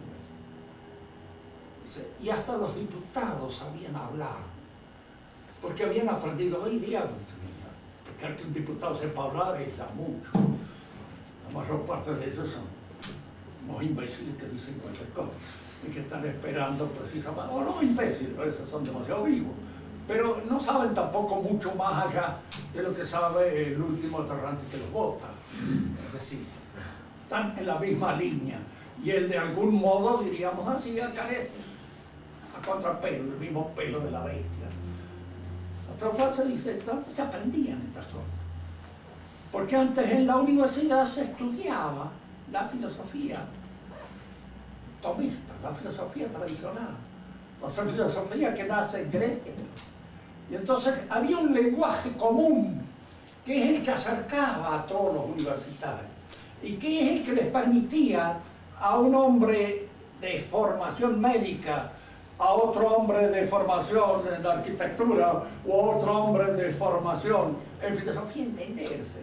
Dice, y hasta los diputados sabían hablar, porque habían aprendido hoy día. Porque que un diputado sepa hablar es ya mucho. La mayor parte de ellos son unos imbéciles que dicen cualquier cosa y que están esperando precisamente, o no imbéciles, esos son demasiado vivos, pero no saben tampoco mucho más allá de lo que sabe el último aterrante que los vota. Es decir, están en la misma línea y él de algún modo, diríamos así, carece a contrapelo, el mismo pelo de la bestia. Otra frase dice, antes se aprendían estas cosas, porque antes en la universidad se estudiaba la filosofía tomista, la filosofía tradicional, la filosofía que nace en Grecia. Y entonces había un lenguaje común, que es el que acercaba a todos los universitarios, y que es el que les permitía a un hombre de formación médica, a otro hombre de formación en arquitectura, o a otro hombre de formación en filosofía entenderse.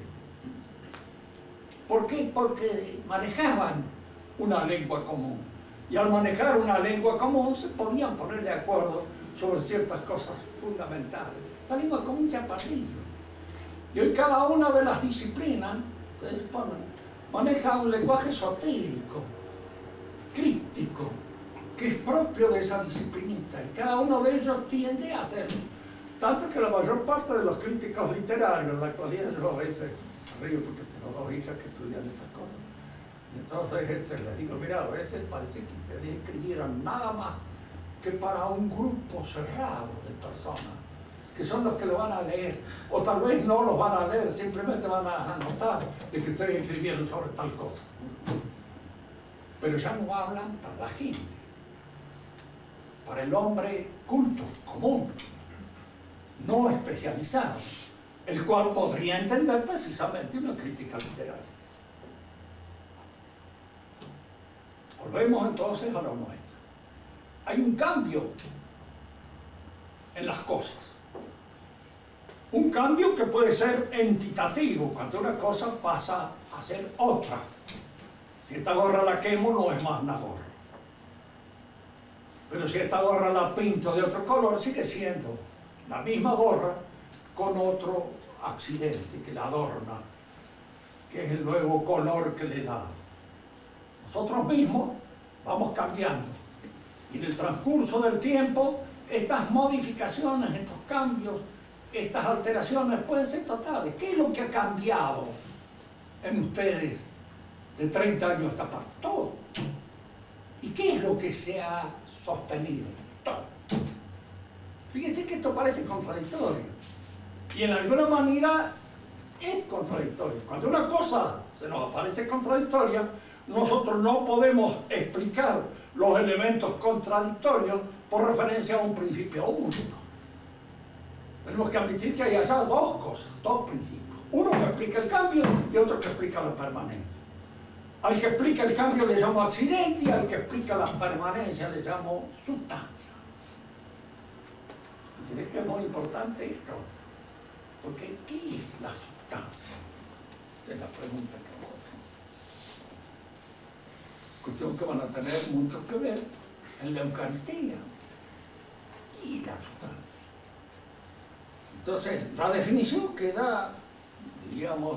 ¿Por qué? Porque manejaban una lengua común. Y al manejar una lengua común se podían poner de acuerdo sobre ciertas cosas fundamentales. Esa lengua común ya parrillo. Y hoy cada una de las disciplinas, ustedes ponen, maneja un lenguaje esotérico, críptico, que es propio de esa disciplinita. Y cada uno de ellos tiende a hacerlo. Tanto que la mayor parte de los críticos literarios en la actualidad, yo a veces río porque tengo dos hijas que estudian esas cosas. Y entonces les digo, mira, a veces parece que ustedes escribieran nada más que para un grupo cerrado de personas, que son los que lo van a leer, o tal vez no los van a leer, simplemente van a anotar de que ustedes escribieron sobre tal cosa. Pero ya no hablan para la gente, para el hombre culto, común, no especializado, el cual podría entender precisamente una crítica literaria. Volvemos entonces a lo nuestro. Hay un cambio en las cosas. Un cambio que puede ser entitativo, cuando una cosa pasa a ser otra. Si esta gorra la quemo, no es más una gorra. Pero si esta gorra la pinto de otro color, sigue siendo la misma gorra con otro accidente que la adorna, que es el nuevo color que le da. Nosotros mismos vamos cambiando. Y en el transcurso del tiempo, estas modificaciones, estos cambios, estas alteraciones pueden ser totales. ¿Qué es lo que ha cambiado en ustedes de 30 años a esta parte? Todo. ¿Y qué es lo que se ha sostenido? Todo. Fíjense que esto parece contradictorio. Y en alguna manera es contradictorio. Cuando una cosa se nos parece contradictoria, nosotros no podemos explicar los elementos contradictorios por referencia a un principio único. Tenemos que admitir que hay allá dos cosas, dos principios. Uno que explica el cambio y otro que explica la permanencia. Al que explica el cambio le llamo accidente y al que explica la permanencia le llamo sustancia. ¿Entiendes que es muy importante esto? Porque ¿qué es la sustancia? Esta es la pregunta que vamos a hacer. Cuestión que van a tener mucho que ver en la Eucaristía. ¿Qué es la sustancia? Entonces, la definición que da, diríamos,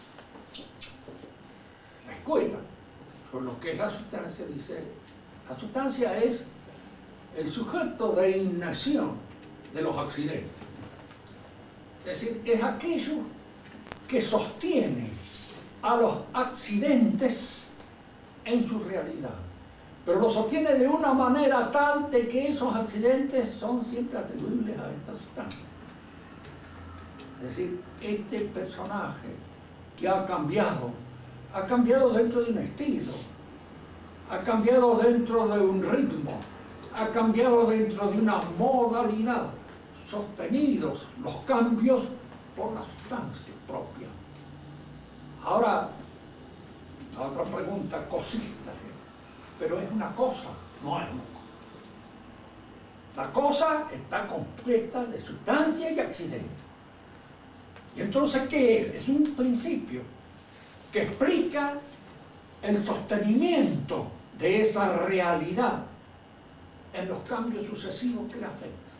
la escuela, sobre lo que es la sustancia, dice, la sustancia es el sujeto de ignición de los accidentes. Es decir, es aquello que sostiene a los accidentes en su realidad, pero lo sostiene de una manera tal de que esos accidentes son siempre atribuibles a esta sustancia. Es decir, este personaje que ha cambiado dentro de un estilo, ha cambiado dentro de un ritmo, ha cambiado dentro de una modalidad, sostenidos los cambios por la sustancia propia. Ahora, la otra pregunta, cosita, pero es una cosa, no es una cosa. La cosa está compuesta de sustancia y accidente. Y entonces, ¿qué es? Es un principio que explica el sostenimiento de esa realidad en los cambios sucesivos que la afectan.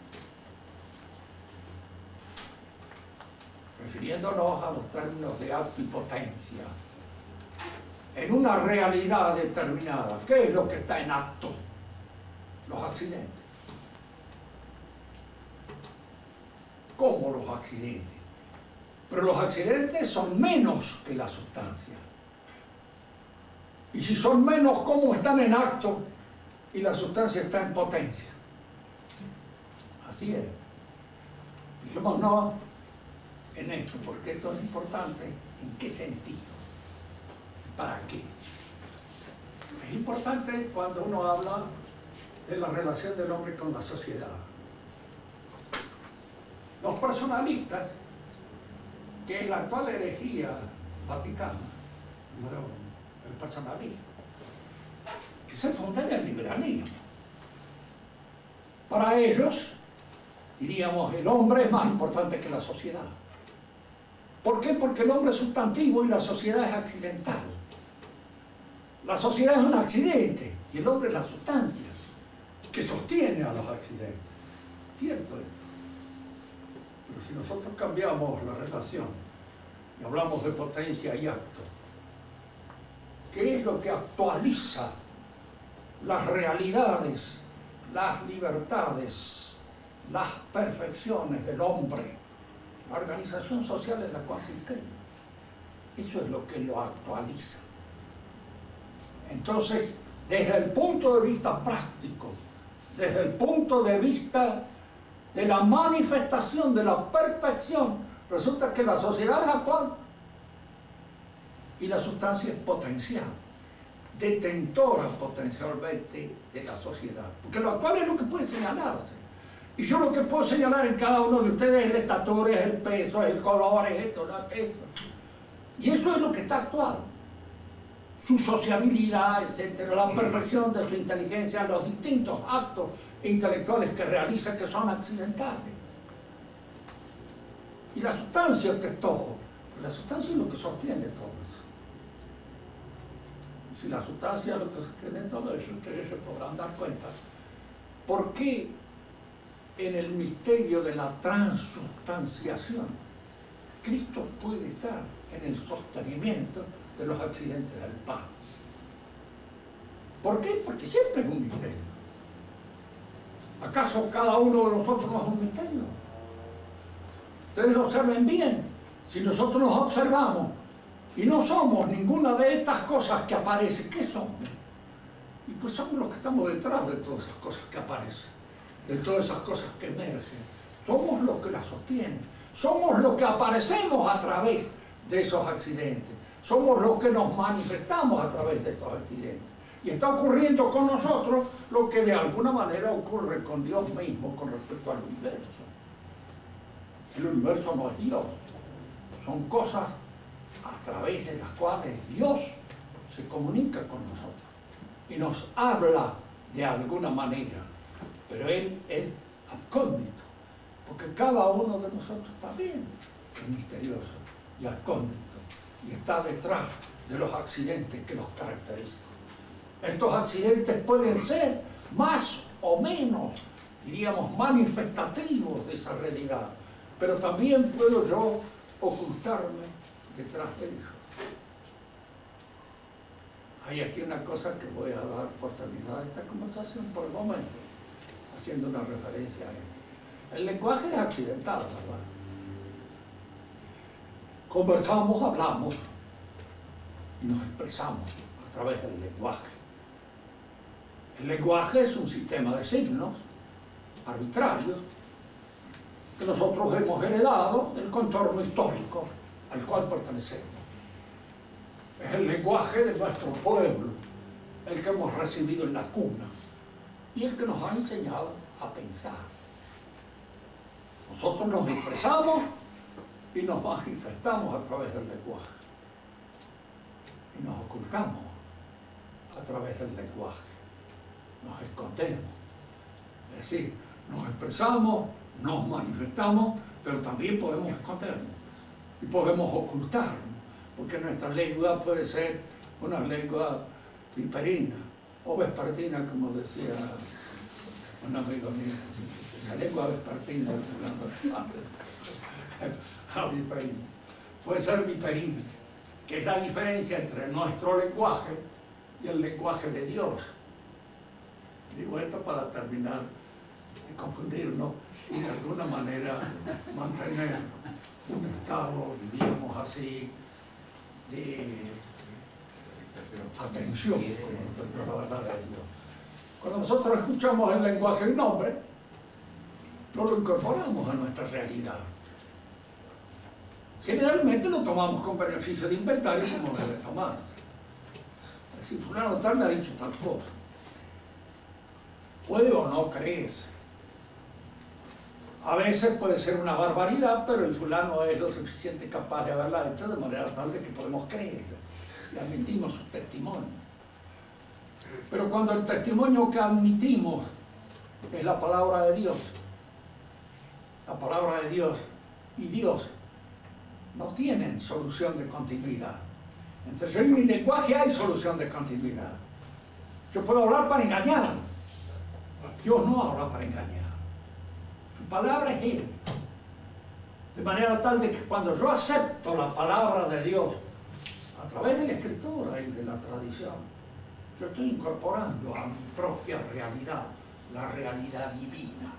Refiriéndonos a los términos de acto y potencia. En una realidad determinada, ¿qué es lo que está en acto? Los accidentes. ¿Cómo los accidentes? Pero los accidentes son menos que la sustancia. Y si son menos, ¿cómo están en acto? Y la sustancia está en potencia. Así es. Fijémonos en esto, porque esto es importante. ¿En qué sentido? ¿Para qué? Es importante cuando uno habla de la relación del hombre con la sociedad. Los personalistas, que es la actual herejía vaticana, número uno, el personalismo, que se funda en el liberalismo. Para ellos, diríamos, el hombre es más importante que la sociedad. ¿Por qué? Porque el hombre es sustantivo y la sociedad es accidental. La sociedad es un accidente y el hombre es la sustancia que sostiene a los accidentes. ¿Cierto esto? Pero si nosotros cambiamos la relación y hablamos de potencia y acto, ¿qué es lo que actualiza las realidades, las libertades, las perfecciones del hombre? La organización social en la cual se inscribe. Eso es lo que lo actualiza. Entonces, desde el punto de vista práctico, desde el punto de vista de la manifestación de la perfección, resulta que la sociedad es actual y la sustancia es potencial, detentora potencialmente de la sociedad. Porque lo actual es lo que puede señalarse. Y yo lo que puedo señalar en cada uno de ustedes es la estatura, es el peso, es el color, es esto, aquello. Y eso es lo que está actual. Su sociabilidad, etcétera, la perfección de su inteligencia, los distintos actos intelectuales que realiza que son accidentales. Y la sustancia, que es todo. La sustancia es lo que sostiene todo eso. Si la sustancia es lo que sostiene todo eso, ustedes se podrán dar cuenta. ¿Por qué en el misterio de la transustanciación Cristo puede estar en el sostenimiento de los accidentes del pan? ¿Por qué? Porque siempre es un misterio. ¿Acaso cada uno de nosotros no es un misterio? Ustedes observen bien, si nosotros nos observamos y no somos ninguna de estas cosas que aparecen, ¿qué somos? Y pues somos los que estamos detrás de todas esas cosas que aparecen, de todas esas cosas que emergen. Somos los que las sostienen, somos los que aparecemos a través de esos accidentes, somos los que nos manifestamos a través de estos accidentes. Y está ocurriendo con nosotros lo que de alguna manera ocurre con Dios mismo con respecto al universo. El universo no es Dios, son cosas a través de las cuales Dios se comunica con nosotros y nos habla de alguna manera, pero Él es abcóndito, porque cada uno de nosotros también es misterioso y abcóndito y está detrás de los accidentes que nos caracterizan. Estos accidentes pueden ser más o menos, diríamos, manifestativos de esa realidad, pero también puedo yo ocultarme detrás de ellos. Hay aquí una cosa que voy a dar por terminada esta conversación por el momento, haciendo una referencia a él. El lenguaje es accidental, ¿verdad? Conversamos, hablamos y nos expresamos a través del lenguaje. El lenguaje es un sistema de signos arbitrarios que nosotros hemos heredado del contorno histórico al cual pertenecemos. Es el lenguaje de nuestro pueblo, el que hemos recibido en la cuna y el que nos ha enseñado a pensar. Nosotros nos expresamos y nos manifestamos a través del lenguaje y nos ocultamos a través del lenguaje. Nos escondemos, es decir, nos expresamos, nos manifestamos, pero también podemos escondernos y podemos ocultarnos, porque nuestra lengua puede ser una lengua viperina o vespertina, como decía un amigo mío, esa lengua vespertina, puede ser viperina, que es la diferencia entre nuestro lenguaje y el lenguaje de Dios. Digo esto para terminar de confundirnos y de alguna manera mantener un estado, diríamos así, de atención con respecto a la verdad de Dios. Cuando nosotros escuchamos el lenguaje del hombre, no lo incorporamos a nuestra realidad. Generalmente lo tomamos con beneficio de inventario como debe tomarse. Es si fulano tal me ha dicho tal cosa. Puede o no creerse. A veces puede ser una barbaridad, pero el fulano es lo suficiente capaz de haberla hecho de manera tal de que podemos creerlo y admitimos su testimonio. Pero cuando el testimonio que admitimos es la palabra de Dios, la palabra de Dios y Dios no tienen solución de continuidad. Entre yo y mi lenguaje hay solución de continuidad. Yo puedo hablar para engañar. Dios no habla para engañar. Su palabra es Él. De manera tal de que cuando yo acepto la palabra de Dios a través de la Escritura y de la tradición, yo estoy incorporando a mi propia realidad, la realidad divina,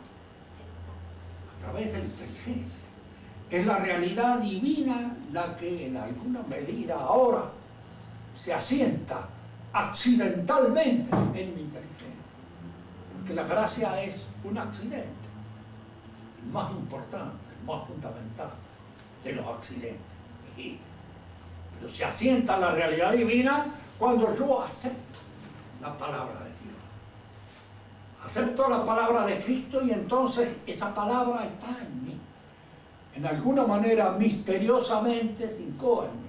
a través de la inteligencia. Es la realidad divina la que en alguna medida ahora se asienta accidentalmente en mi inteligencia. Porque la gracia es un accidente, el más importante, el más fundamental de los accidentes. Pero se asienta la realidad divina cuando yo acepto la palabra de Dios. Acepto la palabra de Cristo y entonces esa palabra está en mí. En alguna manera, misteriosamente, se hincó en mí.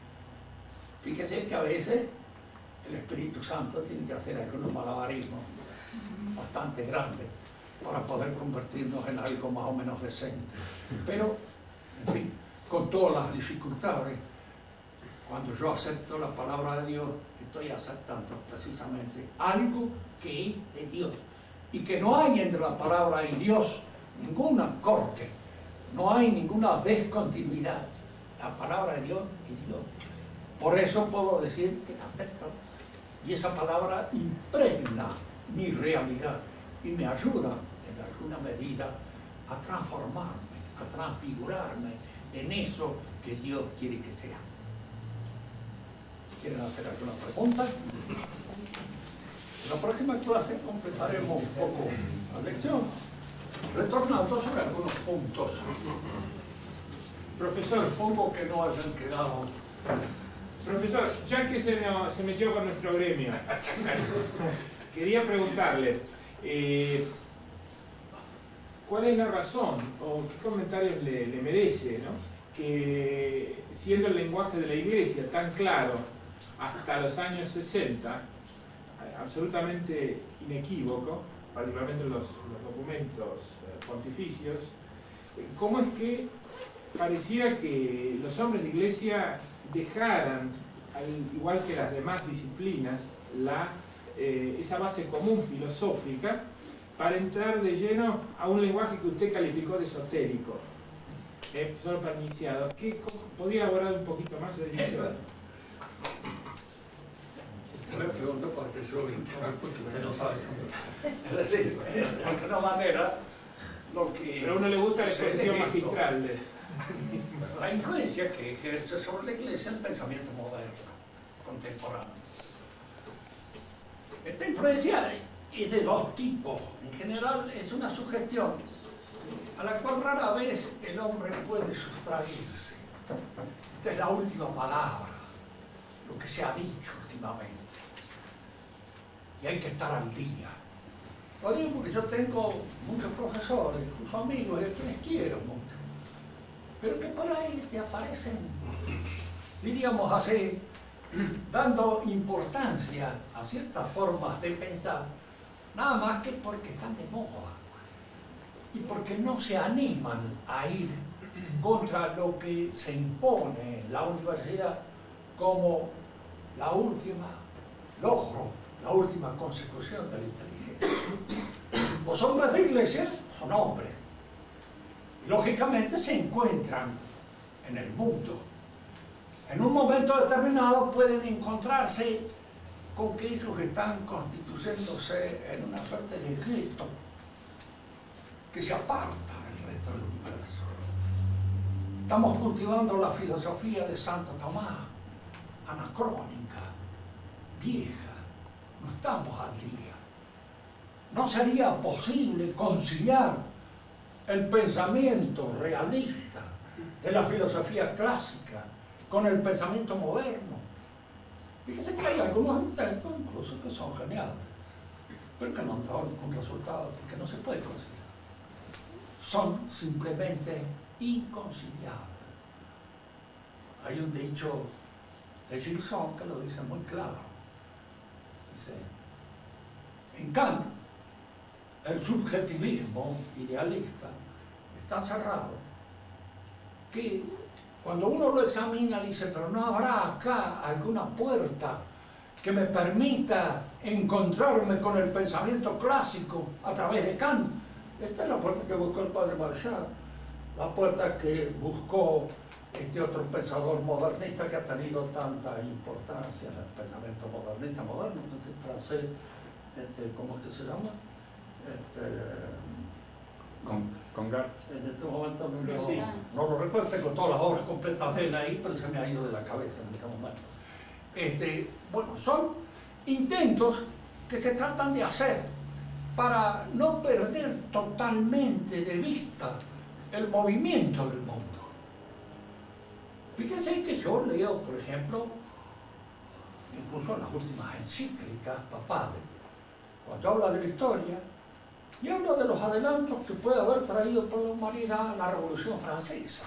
Fíjese que a veces el Espíritu Santo tiene que hacer algunos malabarismos bastante grandes para poder convertirnos en algo más o menos decente. Pero, en fin, con todas las dificultades, cuando yo acepto la palabra de Dios, estoy aceptando precisamente algo que es de Dios. Y que no hay entre la palabra y Dios ninguna corte, no hay ninguna descontinuidad. La palabra de Dios es Dios. Por eso puedo decir que la acepto. Y esa palabra impregna mi realidad y me ayuda en alguna medida a transformarme, a transfigurarme en eso que Dios quiere que sea. ¿Quieren hacer alguna pregunta? En la próxima clase completaremos un poco la lección, retornando sobre algunos puntos. Profesor, supongo que no hayan quedado. Profesor, ya que se metió con nuestro gremio, quería preguntarle, ¿cuál es la razón o qué comentarios le merece, ¿no?, que siendo el lenguaje de la Iglesia tan claro hasta los años 60, absolutamente inequívoco, particularmente los documentos pontificios, cómo es que pareciera que los hombres de Iglesia dejaran, al igual que las demás disciplinas, esa base común filosófica para entrar de lleno a un lenguaje que usted calificó de esotérico, solo para iniciados? ¿Podría elaborar un poquito más de eso? Me pregunto porque yo porque usted no sabe contestar. Es decir, de alguna manera, lo que... Pero a uno le gusta la exposición magistral de... La influencia que ejerce sobre la Iglesia el pensamiento moderno, contemporáneo. Esta influencia es de dos tipos. En general es una sugestión a la cual rara vez el hombre puede sustraerse. Esta es la última palabra, lo que se ha dicho últimamente. Y hay que estar al día. Lo digo porque yo tengo muchos profesores, incluso amigos, y a quienes quiero mucho. Pero que por ahí te aparecen, diríamos así, dando importancia a ciertas formas de pensar, nada más que porque están de moda y porque no se animan a ir contra lo que se impone en la universidad como la última logro, la última consecución de la inteligencia. Los hombres de iglesia son hombres. Lógicamente se encuentran en el mundo. En un momento determinado pueden encontrarse con que ellos están constituyéndose en una suerte de gueto que se aparta del resto del universo. Estamos cultivando la filosofía de Santo Tomás, anacrónica, vieja, no estamos al día. No sería posible conciliar el pensamiento realista de la filosofía clásica con el pensamiento moderno. Fíjese que hay algunos intentos incluso que son geniales, pero que no han dado ningún resultado, porque no se puede conciliar. Son simplemente inconciliables. Hay un dicho de Gilson que lo dice muy claro. Dice, en Kant, el subjetivismo idealista es tan cerrado que cuando uno lo examina dice, pero no habrá acá alguna puerta que me permita encontrarme con el pensamiento clásico a través de Kant. Esta es la puerta que buscó el padre Marchal, la puerta que buscó este otro pensador modernista que ha tenido tanta importancia en el pensamiento modernista moderno, este francés, ¿cómo es que se llama? Congar. En este momento Sí. no lo recuerdo, tengo todas las obras completas de él ahí, pero se me ha ido de la cabeza en este momento. Bueno, son intentos que se tratan de hacer para no perder totalmente de vista el movimiento del mundo. Fíjense que yo leo, por ejemplo, incluso en las últimas encíclicas papales, cuando habla de la historia, y habla de los adelantos que puede haber traído por la humanidad la Revolución Francesa.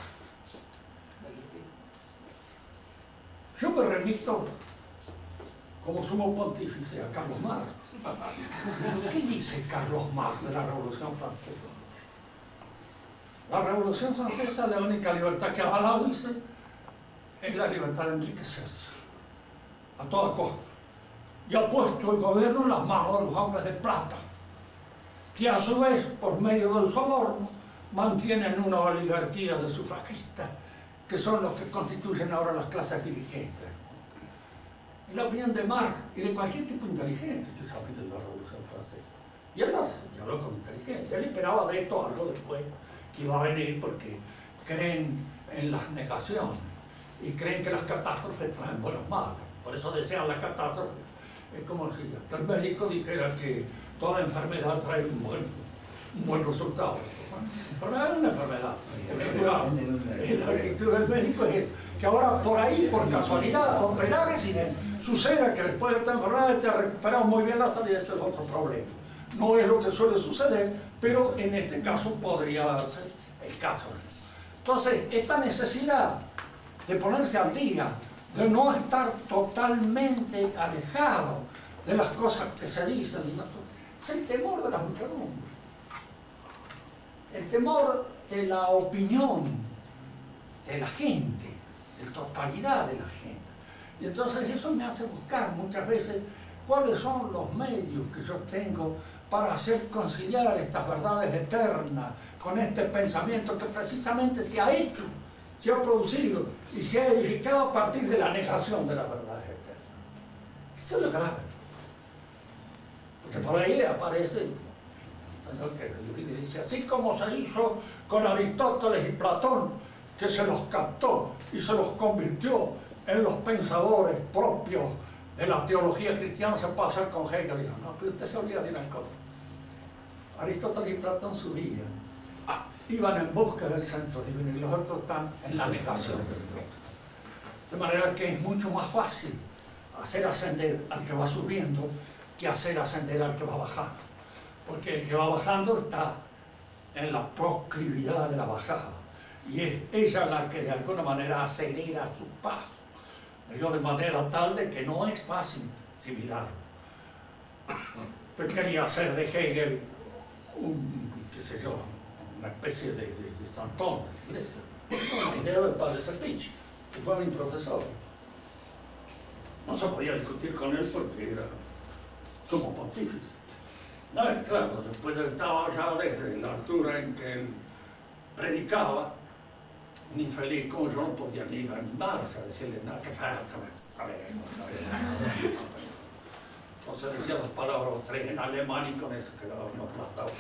Yo me remito como sumo pontífice a Carlos Marx. ¿Qué dice Carlos Marx de la Revolución Francesa? La Revolución Francesa, la única libertad que ha avalado, dice, es la libertad de enriquecerse a toda costa, y ha puesto el gobierno en las manos de los hombres de plata, que a su vez, por medio del soborno, mantienen una oligarquía de sufragistas, que son los que constituyen ahora las clases dirigentes. Y la opinión de Marx y de cualquier tipo inteligente que sabe de la Revolución Francesa. Y él habló con inteligencia, él esperaba de esto algo después que iba a venir, porque creen en las negaciones y creen que las catástrofes traen buenos males. Por eso desean la catástrofe. Es como si el médico dijera que toda enfermedad trae un buen resultado. La enfermedad es una enfermedad. La actitud del médico es que ahora por ahí, por casualidad o por accidente, suceda que después de esta enfermedad te ha recuperado muy bien la salud. Este es otro problema. No es lo que suele suceder, pero en este caso podría darse el caso. Entonces, esta necesidad de ponerse al día, de no estar totalmente alejado de las cosas que se dicen, es el temor de las muchedumbres, el temor de la opinión de la gente, de la totalidad de la gente. Y entonces eso me hace buscar muchas veces cuáles son los medios que yo tengo para hacer conciliar estas verdades eternas con este pensamiento que precisamente se ha hecho, se ha producido y se ha edificado a partir de la negación de las verdades eternas. Eso es lo grave. Porque por ahí aparece el señor que dice, así como se hizo con Aristóteles y Platón, que se los captó y se los convirtió en los pensadores propios de la teología cristiana, se puede hacer con Hegel. No, pero usted se olvida de una cosa. Aristóteles y Platón subían, iban en busca del centro divino, y los otros están en la negación del otro. De manera que es mucho más fácil hacer ascender al que va subiendo que hacer ascender al que va bajando. Porque el que va bajando está en la proclividad de la bajada. Y es ella la que de alguna manera acelera sus pasos. De manera tal de que no es fácil asimilarlo. Usted quería hacer de Hegel qué sé yo, una especie de santón de la iglesia. Una idea del padre Serpici, que fue mi profesor. No se podía discutir con él porque era sumo pontífice. No, claro, después estaba ya desde la altura en que él predicaba, un infeliz como yo no podía ni animarse a decirle nada, que está bien. Entonces decía las palabras tres en alemán y con eso quedaba uno aplastado.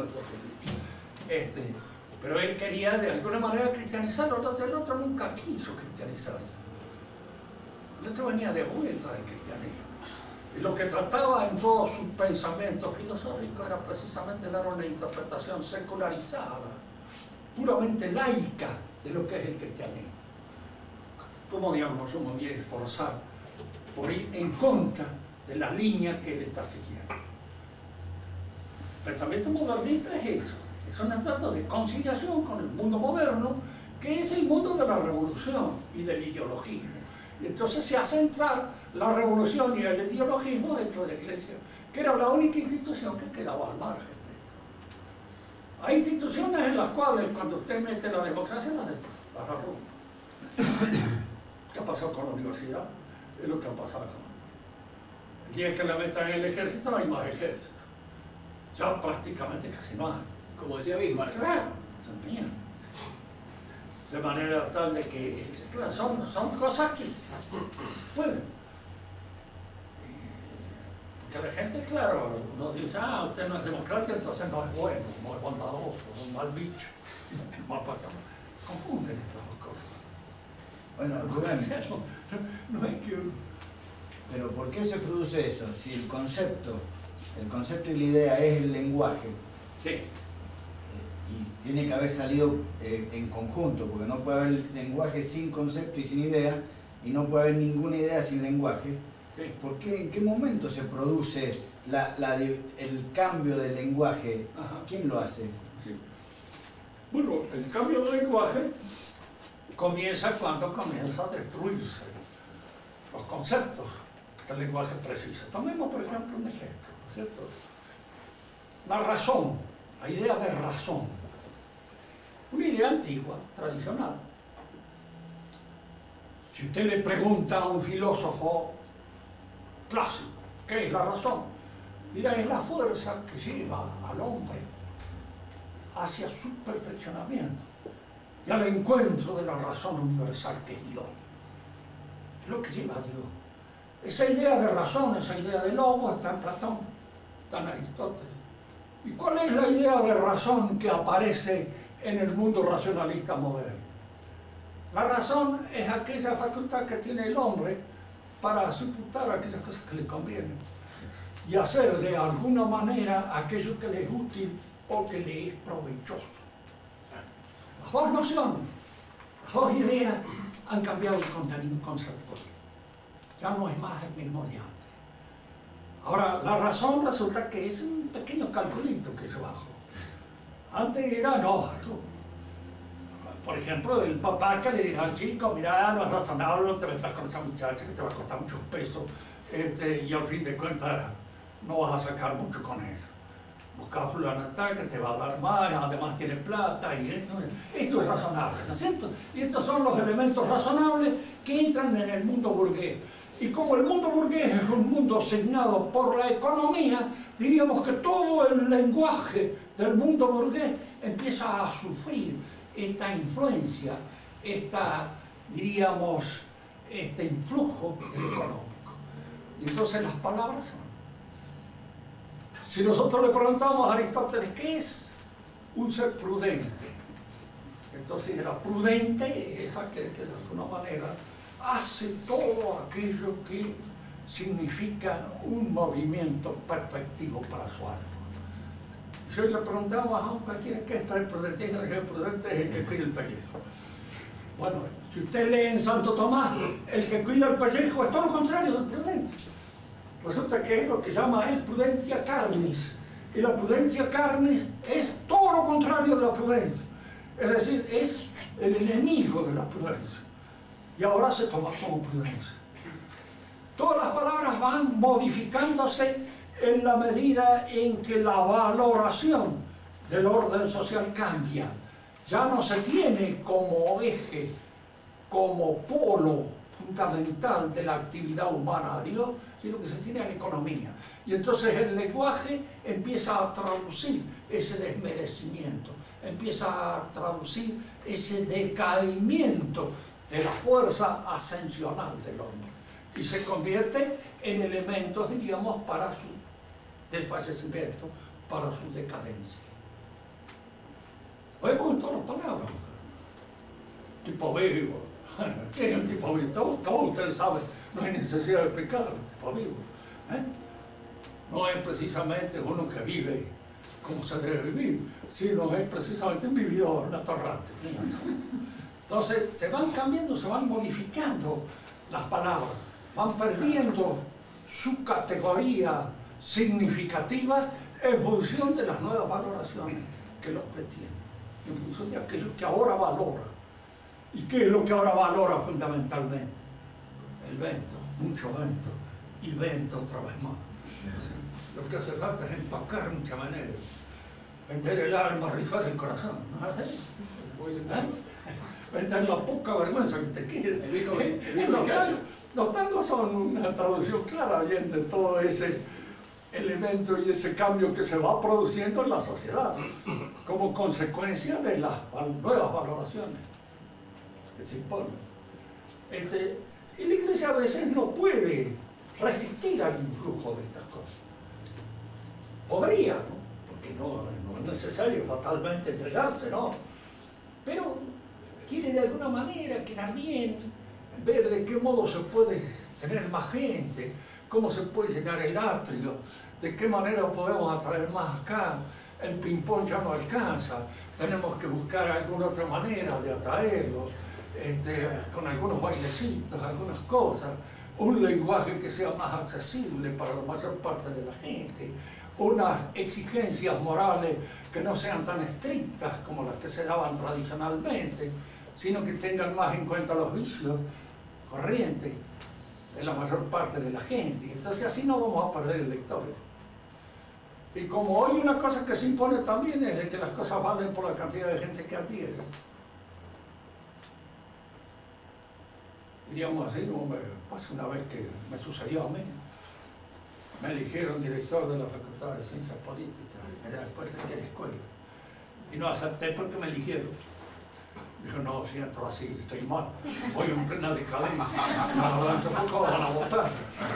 Pero él quería de alguna manera cristianizarlo, el otro nunca quiso cristianizarse. El otro venía de vuelta del cristianismo. Y lo que trataba en todo su pensamiento filosófico era precisamente dar una interpretación secularizada, puramente laica de lo que es el cristianismo. ¿Cómo, digamos, yo me voy a esforzar por ir en contra de la línea que él está siguiendo. El pensamiento modernista es eso, es un trato de conciliación con el mundo moderno, que es el mundo de la revolución y del ideologismo. Y entonces se hace entrar la revolución y el ideologismo dentro de la Iglesia, que era la única institución que quedaba al margen. Hay instituciones en las cuales cuando usted mete la democracia, las arruina. ¿Qué ha pasado con la universidad? Es lo que ha pasado con el día que la metan en el ejército no hay más ejército. Ya prácticamente casi no hay. Como decía Bismarck. Claro, de manera tal de que claro, son cosas que pueden. Porque la gente, claro, uno dice, usted no es democrático, entonces no es bueno, no es bondadoso, es un mal bicho. Confunden estas dos cosas. Bueno, Rubén, no es que... pero ¿por qué se produce eso? Si el concepto y la idea es el lenguaje, sí, y tiene que haber salido en conjunto, porque no puede haber lenguaje sin concepto y sin idea, y no puede haber ninguna idea sin lenguaje. sí. ¿Por qué, en qué momento se produce el cambio del lenguaje? Ajá. ¿Quién lo hace? Sí. Bueno, el cambio de lenguaje comienza cuando comienza a destruirse los conceptos que el lenguaje precisa. Tomemos, por ejemplo, un ejemplo, ¿cierto? La razón, la idea de razón, una idea antigua, tradicional. Si usted le pregunta a un filósofo clásico, ¿qué es la razón? Dirá, es la fuerza que lleva al hombre hacia su perfeccionamiento y al encuentro de la razón universal que es Dios. Es lo que lleva a Dios. Esa idea de razón, esa idea de lobo está en Platón, está en Aristóteles. ¿Y cuál es la idea de razón que aparece en el mundo racionalista moderno? La razón es aquella facultad que tiene el hombre para suputar aquellas cosas que le convienen y hacer de alguna manera aquello que le es útil o que le es provechoso. Las dos nociones, las dos ideas han cambiado el contenido conceptual. Ya no es más el mismo de antes. Ahora, la razón resulta que es un pequeño calculito que yo hago. Antes era, no, por ejemplo, el papá que le dirá al chico, mira, no es razonable, no te metas con esa muchacha que te va a costar muchos pesos, y al fin de cuentas no vas a sacar mucho con eso. Busca fulana tal que te va a dar más, además tiene plata, y esto es razonable, ¿no es cierto? Y estos son los elementos razonables que entran en el mundo burgués. Y como el mundo burgués es un mundo asignado por la economía, diríamos que todo el lenguaje del mundo burgués empieza a sufrir esta influencia, diríamos, este influjo económico. Y entonces las palabras son. Si nosotros le preguntamos a Aristóteles, ¿qué es un ser prudente? Entonces era prudente, es aquel que de alguna manera hace todo aquello que significa un movimiento perspectivo para su alma. Si hoy le preguntamos a cualquiera qué es prudente, el prudente es el que cuida el pellejo. Bueno, si usted lee en Santo Tomás, el que cuida el pellejo es todo lo contrario del prudente. Resulta que es lo que llama él prudencia carnis. Y la prudencia carnis es todo lo contrario de la prudencia. Es decir, es el enemigo de la prudencia. Y ahora se toma como prudencia. Todas las palabras van modificándose en la medida en que la valoración del orden social cambia. Ya no se tiene como eje, como polo fundamental de la actividad humana a Dios, sino que se tiene a la economía. Y entonces el lenguaje empieza a traducir ese desmerecimiento, empieza a traducir ese decaimiento de la fuerza ascensional del hombre y se convierte en elementos, diríamos, para su desfallecimiento, para su decadencia. Oímos todas las palabras. Tipo vivo. ¿Qué es el tipo vivo? Todos ustedes saben, no hay necesidad de explicar el tipo vivo. No es precisamente uno que vive como se debe vivir, sino es precisamente un vividor, un atorrante. Entonces se van cambiando, se van modificando las palabras. van perdiendo su categoría significativa en función de las nuevas valoraciones que los tienen, en función de aquello que ahora valora. ¿Y qué es lo que ahora valora fundamentalmente? El vento, mucho vento, y vento otra vez más. Lo que hace falta es empacar mucha manera, vender el alma, rifar el corazón, ¿no es así? Vender la poca vergüenza que te quede. Los tangos son una traducción clara bien de todo ese elemento y ese cambio que se va produciendo en la sociedad como consecuencia de las nuevas valoraciones que se imponen. Y la Iglesia a veces no puede resistir al influjo de estas cosas. Podría, ¿no? Porque no es necesario fatalmente entregarse, ¿no? Pero quiere de alguna manera que también ver de qué modo se puede tener más gente, cómo se puede llenar el atrio, de qué manera podemos atraer más acá. El ping-pong ya no alcanza, tenemos que buscar alguna otra manera de atraerlo, con algunos bailecitos, algunas cosas, un lenguaje que sea más accesible para la mayor parte de la gente, unas exigencias morales que no sean tan estrictas como las que se daban tradicionalmente, sino que tengan más en cuenta los vicios corrientes de la mayor parte de la gente. Entonces así no vamos a perder lectores. Y como hoy una cosa que se impone también es de que las cosas valen por la cantidad de gente que adhiere. Diríamos así, como me pasó una vez que me sucedió a mí. Me eligieron director de la Facultad de Ciencias Políticas, era después de aquella escuela. Y no acepté porque me eligieron. Dijo, no, si entro así, estoy mal. Voy en plena decadencia. No, tampoco van a votar.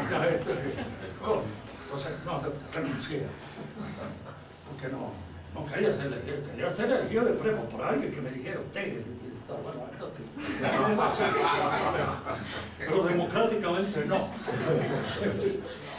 Entonces, no acepté, renuncié. Porque no quería ser elegido. Quería ser elegido de prepo por alguien que me dijera, usted, bueno, entonces. Pero democráticamente no.